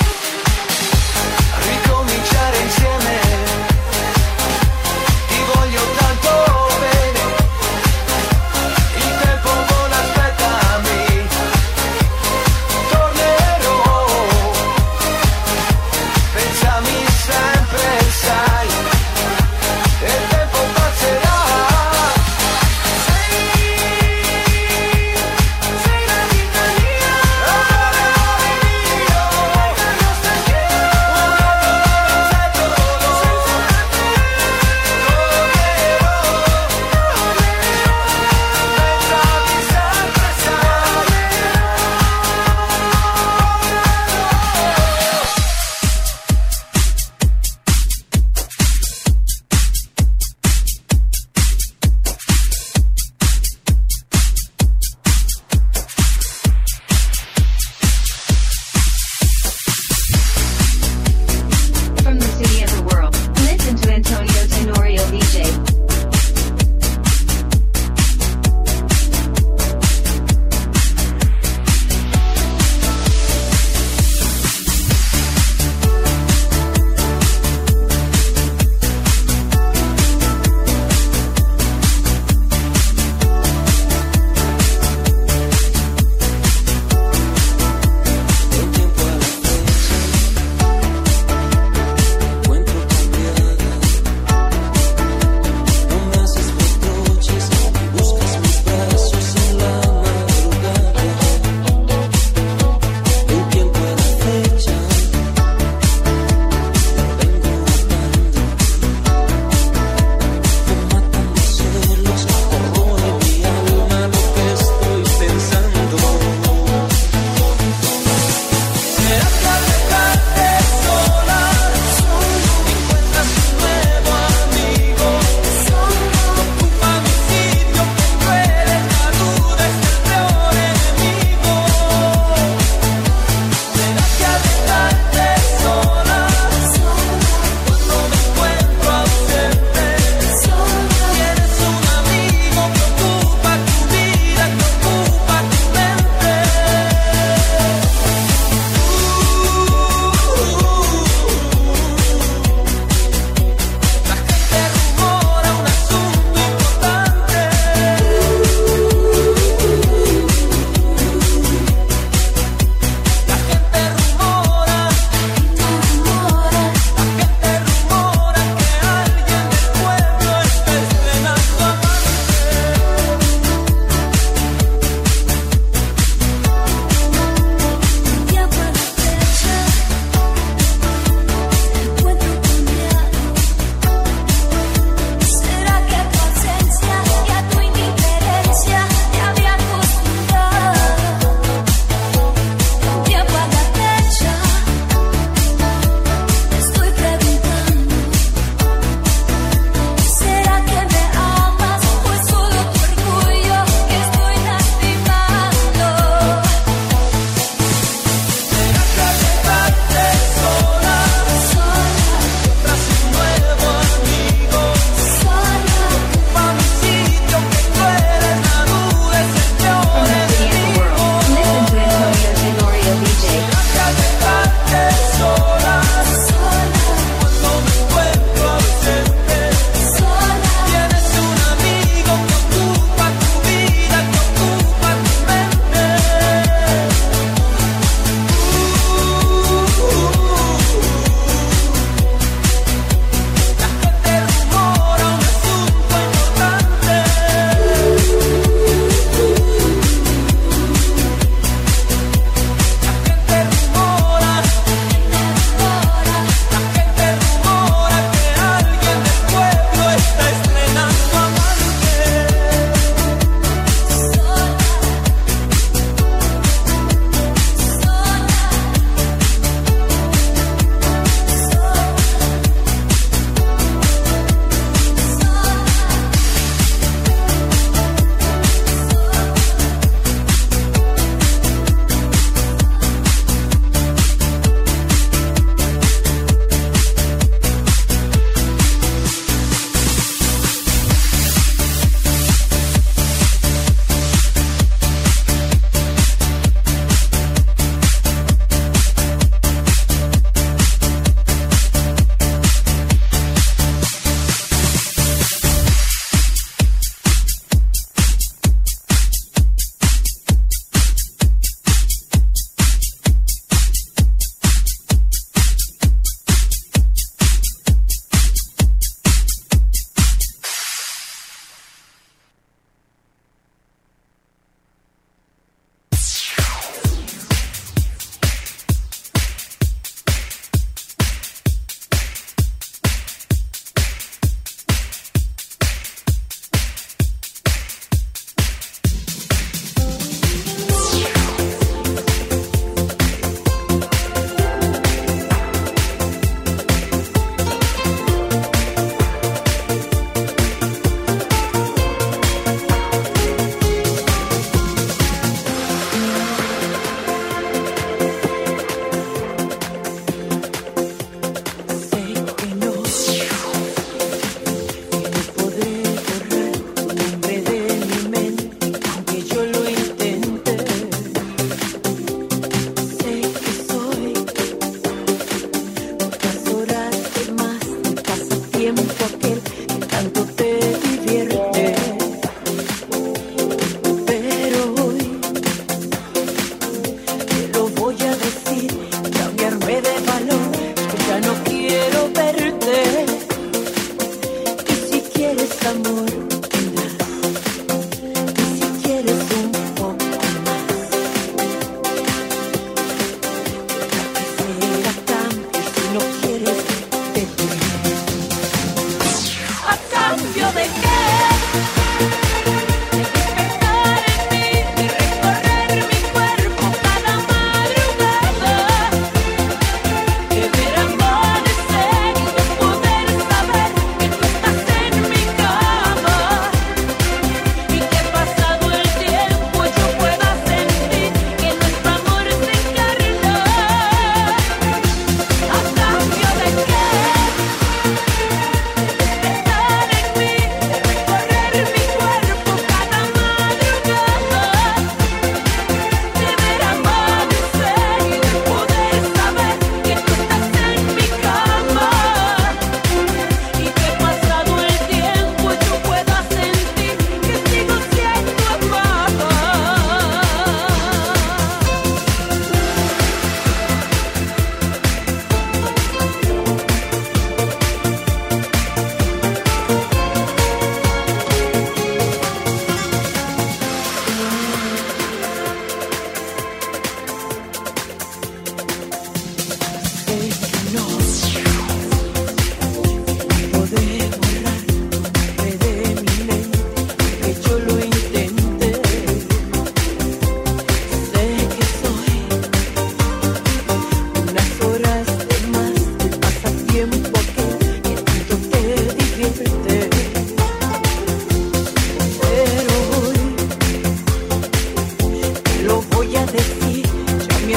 Ricominciare insieme, ti voglio tanto bene, il tempo vola, aspettami, tornerò.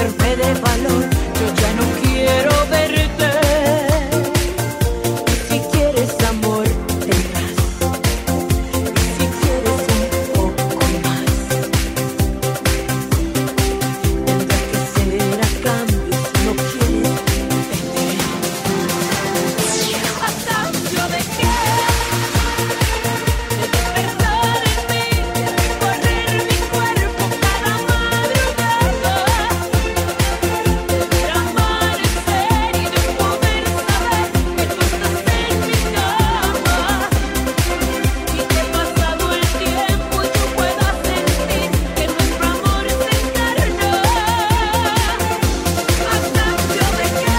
me dé valor, yo ya no quiero verte. Y si quieres amor, tendrás. Y si quieres un poco más, tendrás que ceder a cambio si no quieres perder. ¿A cambio de qué? De despertar en mí, de recorrer mi cuerpo cada madrugada, de ver amanecer y de poder saber que tú estás en mi cama, y que pasado el tiempo yo pueda sentir que nuestro amor es eterno. ¿A cambio de qué?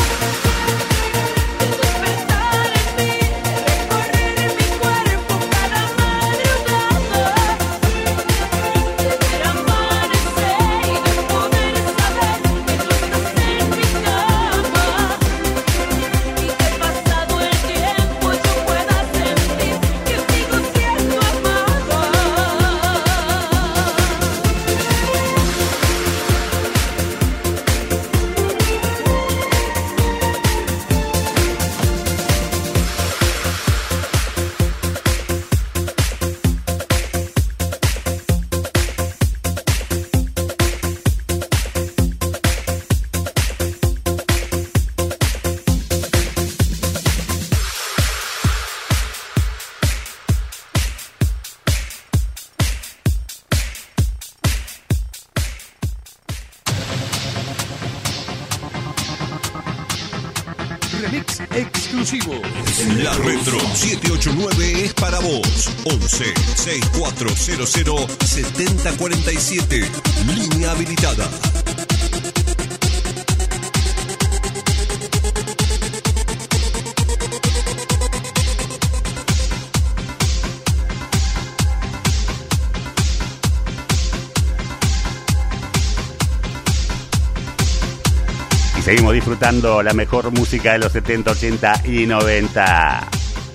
De despertar en mí, de recorrer mi cuerpo cada madrugada, de ver amanecer y de poder saber que tú estás en mi cama, y que pasado el tiempo yo pueda sentir que sigo siendo amada. Remix exclusivo. La Retro 789 es para vos. 11 6400 7047. Línea habilitada. Y seguimos disfrutando la mejor música de los 70, 80 y 90.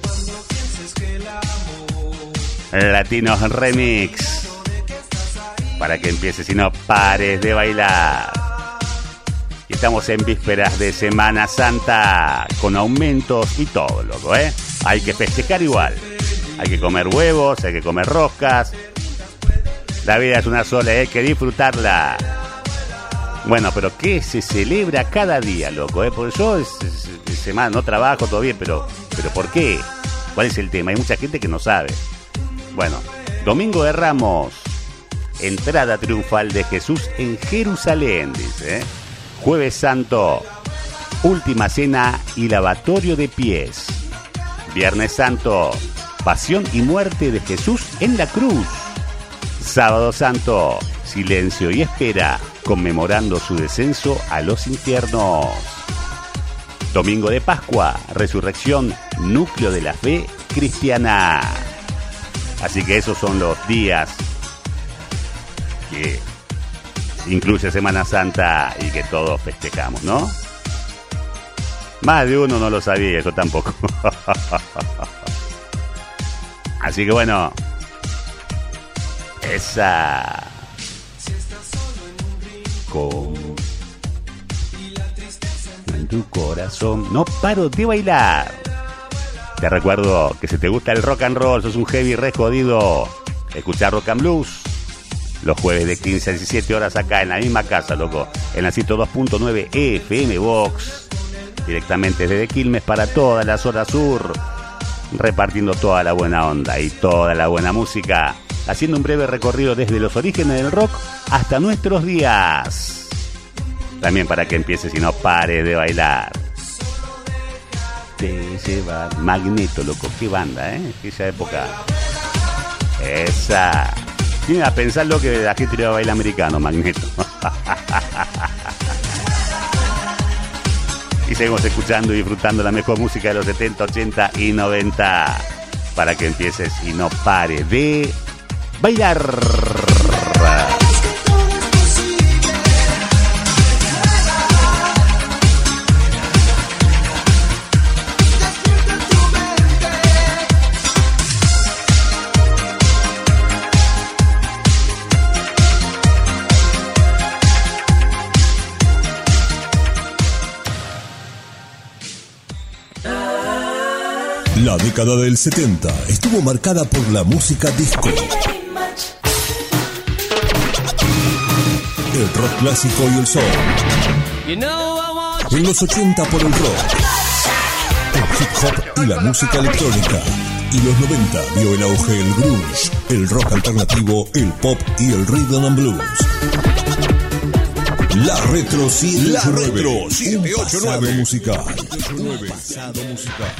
Latinos Remix. Para que empieces y no pares de bailar. Y estamos en vísperas de Semana Santa, con aumentos y todo, loco, ¿eh? Hay que festejar igual. Hay que comer huevos, hay que comer roscas. La vida es una sola, hay que disfrutarla. Bueno, pero ¿qué se celebra cada día, loco? Porque yo semana no trabajo, todo bien, pero ¿por qué? ¿Cuál es el tema? Hay mucha gente que no sabe. Bueno, Domingo de Ramos, entrada triunfal de Jesús en Jerusalén, dice. Jueves Santo, última cena y lavatorio de pies. Viernes Santo, pasión y muerte de Jesús en la cruz. Sábado Santo, silencio y espera, conmemorando su descenso a los infiernos. Domingo de Pascua, resurrección, núcleo de la fe cristiana. Así que esos son los días que incluye Semana Santa y que todos festejamos, ¿no? Más de uno no lo sabía, yo tampoco. Así que bueno, esa con en tu corazón no paro de bailar. Te recuerdo que si te gusta el rock and roll, sos un heavy re jodido, escuchar rock and blues los jueves de 15 a 17 horas acá en la misma casa, loco, en la 102.9 FM Box, directamente desde Quilmes para toda la zona sur, repartiendo toda la buena onda y toda la buena música, haciendo un breve recorrido desde los orígenes del rock hasta nuestros días. También para que empieces y no pares de bailar. Te lleva Magneto, loco, qué banda, aquella época. Esa. Tiene a pensar lo que la gente iba a bailar americano, Magneto. Y seguimos escuchando y disfrutando la mejor música de los 70, 80 y 90. Para que empieces y no pares de bailar. La década del 70 estuvo marcada por la música disco, el rock clásico y el soul. En los 80 por el rock, el hip hop y la música electrónica. Y los 90 vio el auge el grunge, el rock alternativo, el pop y el rhythm and blues. La Retro 789, un pasado musical. Un pasado musical.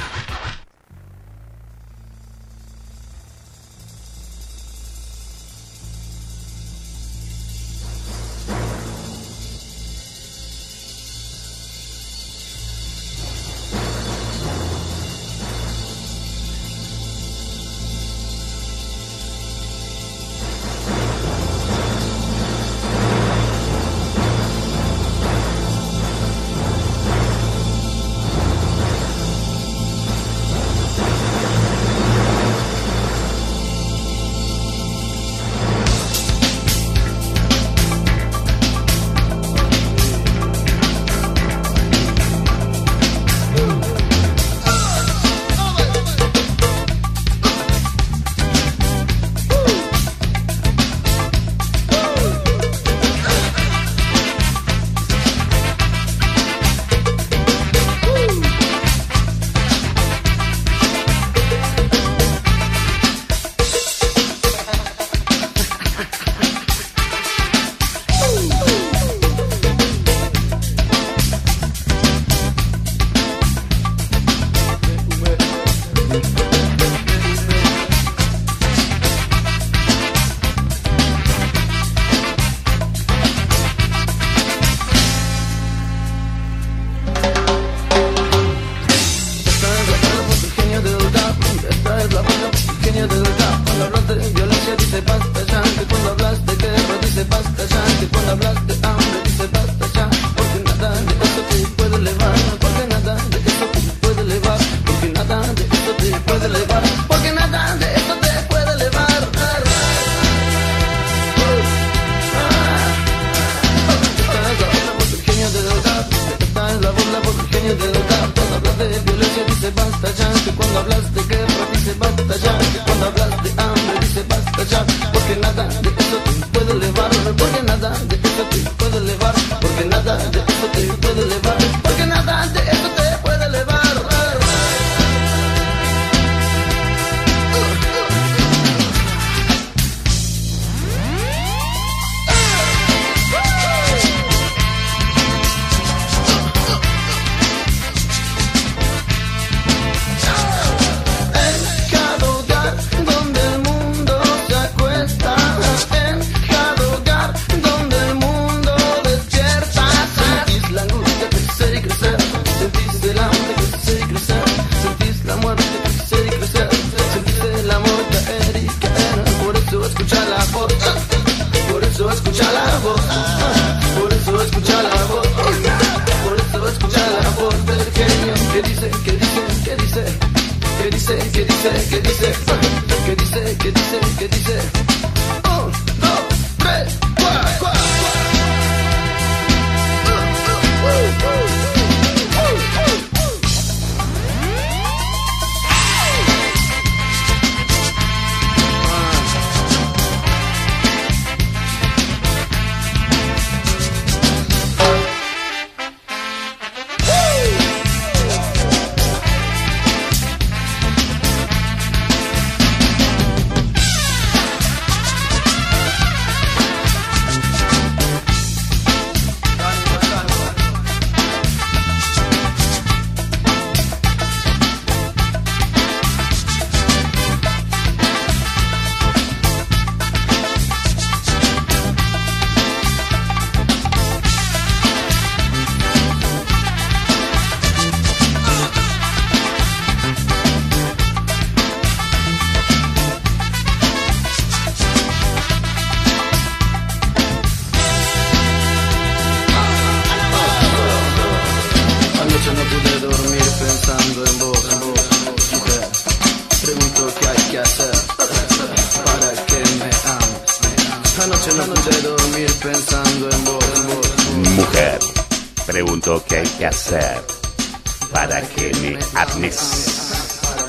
Mujer, pregunto qué hay que hacer para que me ames.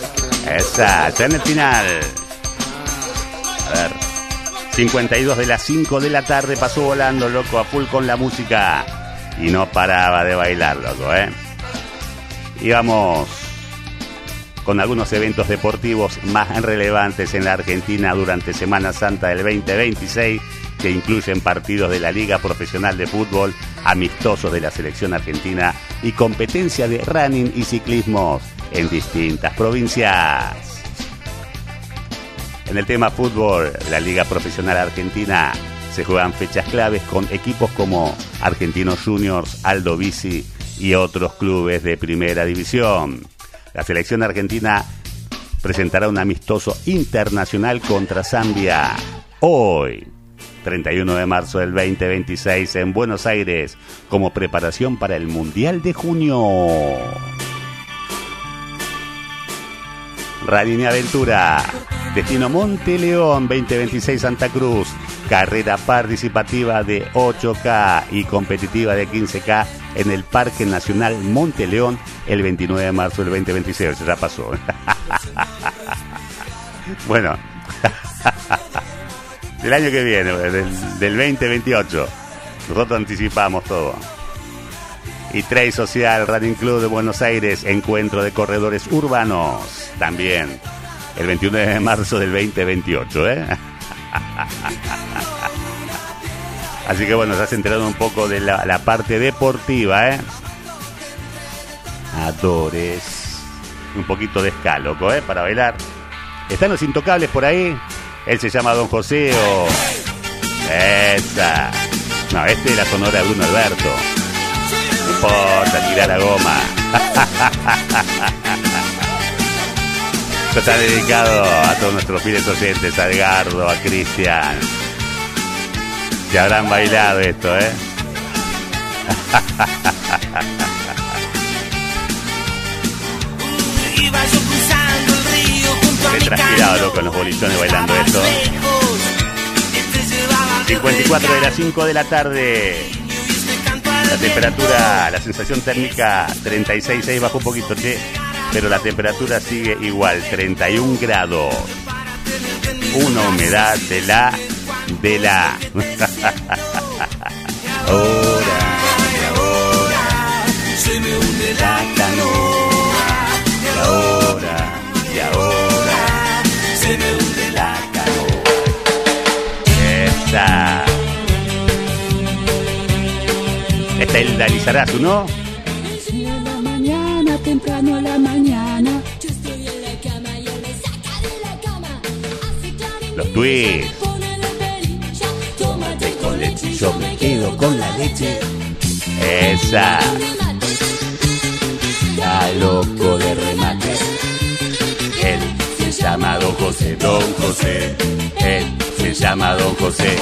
Esa, está en el final. A ver. 52 de las 5 de la tarde, pasó volando, loco, a full con la música. Y no paraba de bailar, loco, Y vamos con algunos eventos deportivos más relevantes en la Argentina durante Semana Santa del 2026, que incluyen partidos de la Liga Profesional de Fútbol, amistosos de la selección argentina y competencia de running y ciclismo en distintas provincias. En el tema fútbol, la Liga Profesional Argentina se juegan fechas claves con equipos como Argentinos Juniors, Aldo Bici y otros clubes de primera división. La selección argentina presentará un amistoso internacional contra Zambia hoy, 31 de marzo del 2026, en Buenos Aires, como preparación para el Mundial de junio. Rally Aventura, destino Monte León 2026 Santa Cruz, carrera participativa de 8K y competitiva de 15K en el Parque Nacional Monte León el 29 de marzo del 2026. Ya pasó. Bueno, del año que viene, del 2028. Nosotros anticipamos todo. Y Trade Social Running Club de Buenos Aires, encuentro de corredores urbanos, también el 21 de marzo del 2028, Así que bueno, ya se enteraron un poco de la parte deportiva, Adores. Un poquito de ska, loco, para bailar. ¿Están los intocables por ahí? Él se llama Don José o... Esa. No, este es la sonora de Bruno Alberto. No importa, tirar la goma. Esto está dedicado a todos nuestros fieles oyentes, a Edgardo, a Cristian. Se habrán bailado esto, He transpirado, loco, en los bolichones bailando esto. 54 de las 5 de la tarde. La temperatura, la sensación térmica 36,6, bajó un poquito, pero la temperatura sigue igual, 31 grados. Una humedad de la ahora se me hunde la canoa. Y ahora se me hunde la canoa. Esta es el Dalizarazu, ¿no? La mañana, temprano a la mañana. Yo estoy en la cama y él me saca de la cama. Hace claro. Los tweets. Tómate con leche, yo me quedo con la leche. Esa. Está loco de remate. Él se llama Don José, Don José. Él se llama Don José.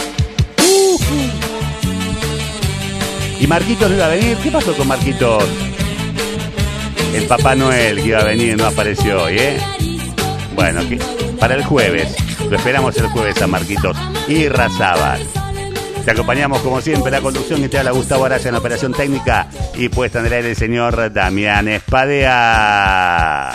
¿Y Marquitos no iba a venir? ¿Qué pasó con Marquitos? El Papá Noel que iba a venir no apareció hoy, Bueno, para el jueves. Lo esperamos el jueves a Marquitos y Razábal. Te acompañamos como siempre la conducción que te habla Gustavo Araya en operación técnica y puesta en el aire el señor Damián Espadea.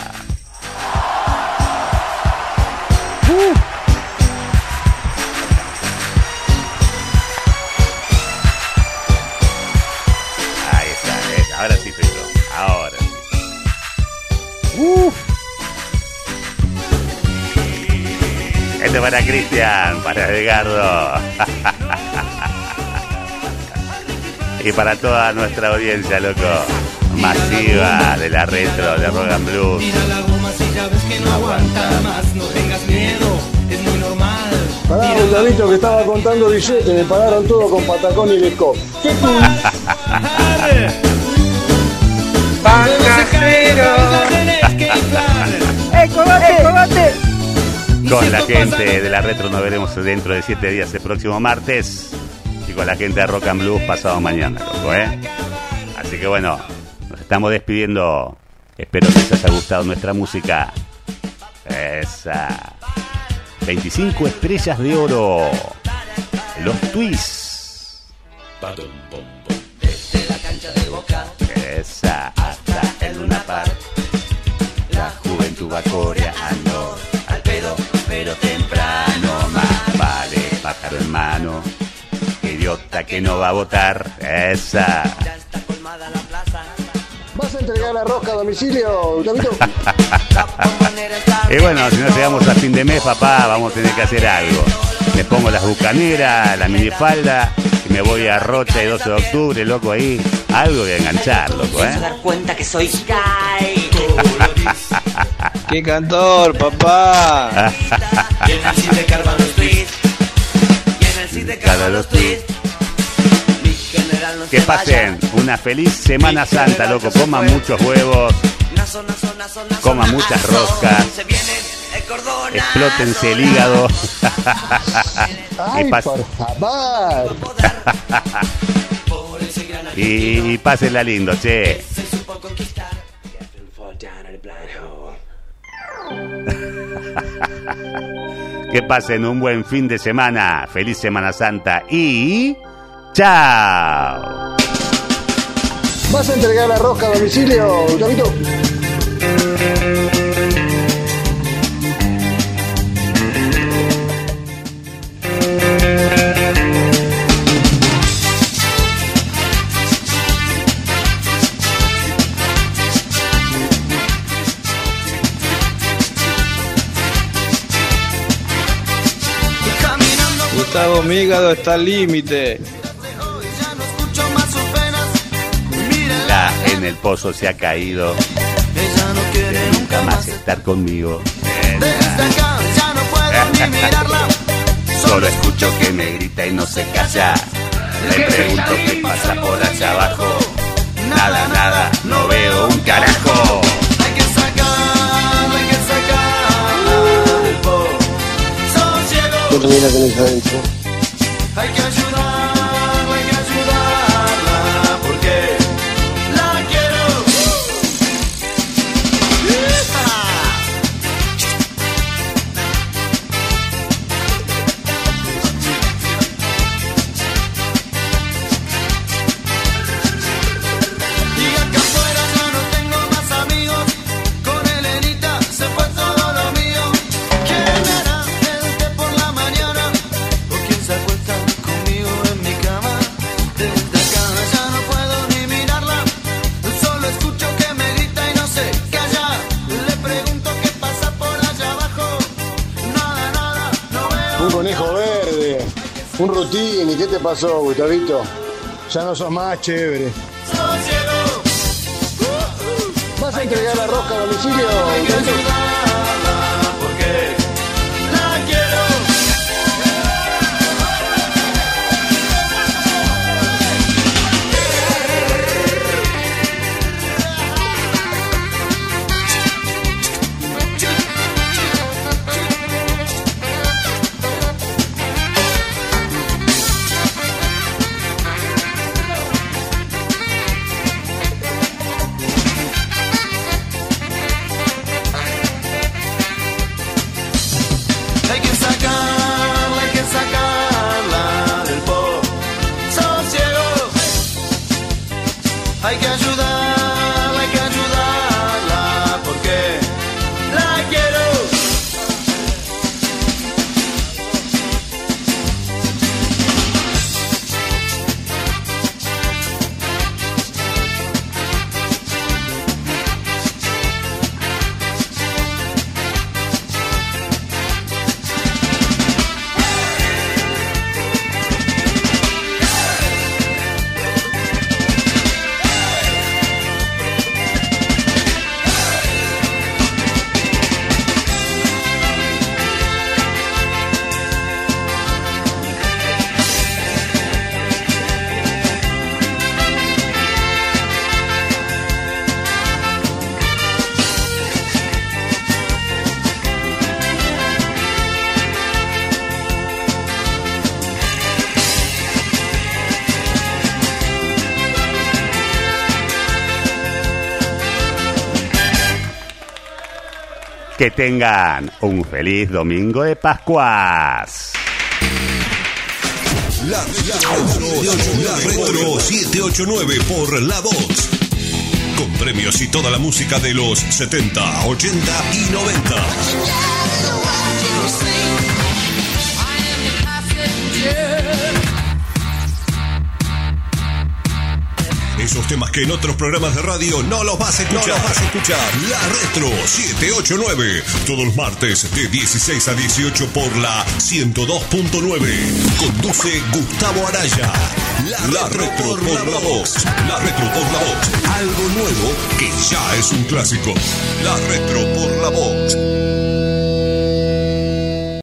Ahí está, ahora sí fui yo. Ahora sí. Este para Cristian, para Edgardo. Y para toda nuestra audiencia, loco, masiva de la retro, de Rock and Blues. Mira la goma si ya ves que no aguanta más, no tengas miedo, es muy normal. Pará, Gustavito, que estaba contando billetes, me pagaron todo con patacón y lescop. ¿Qué ¡Cogote! Con la gente de la retro nos veremos dentro de 7 días, el próximo martes. Y con la gente de Rock and Blues pasado mañana, loco, Así que bueno, nos estamos despidiendo. Espero que les haya gustado nuestra música. Esa. 25 estrellas de oro. Los Twists. Desde la cancha de Boca, esa, hasta el Luna Park. la juventud tú vas coreando al pedo, pero temprano. Más vale, pájaro hermano, que idiota que no va a votar. Esa. ¿Vas a entregar la rosca a domicilio, Gustavito? Y bueno, si no llegamos a fin de mes, papá, vamos a tener que hacer algo. Me pongo las bucaneras, la minifalda y me voy a Rocha el 12 de octubre, loco, ahí. Algo voy a enganchar, loco, Se dar cuenta que soy gay. ¡Qué cantor, papá! Y en el sí te cargan los tweets. Y en el sí te cargan los tweets. Mi general no Que se vaya. pasen una feliz Semana Santa, loco. Coman muchos huevos, coman muchas roscas, Se viene el cordón. explótense el hígado. Ay, por favor. y pásenla lindo, che. Que pasen un buen fin de semana. Feliz Semana Santa y chao. ¿Vas a entregar la rosca a domicilio, Gustavito? Gustavo, mi hígado está al límite. La en el pozo se ha caído. De nunca más estar conmigo. Solo escucho que me grita y no se calla. Le pregunto qué pasa por allá abajo. Nada, nada, no veo un carajo. Hay que sacar el sosiego. ¿Qué tuviera que tenés adentro? Hay que ayudarla porque la quiero. Y acá afuera ya no tengo más amigos. Con Elenita se fue todo lo mío. ¿Quién hará el té por la mañana? ¿O quién se acuesta conmigo en mi cama? Desde acá ya no puedo ni mirarla. Solo escucho que me grita y no sé calla. Le pregunto qué pasa por allá abajo. Nada, nada, no veo. Un conejo verde, un Rutini. ¿Qué te pasó, Gustavito? Ya no sos más chévere. ¿Vas a entregar la rosca a domicilio, Gustavito? Porque la quiero. Hay que sacarla del sosiego. Hay que ayudarla porque la quiero. Que tengan un feliz domingo de Pascuas. La Retro 789 por La Voz. con premios y toda la música de los 70, 80 y 90. Esos temas que en otros programas de radio no los vas a escuchar. La Retro 789. Todos los martes de 16 a 18 por la 102.9. Conduce Gustavo Araya. La Retro por la Vox. La Retro por la Vox. Algo nuevo que ya es un clásico. La Retro por la Vox.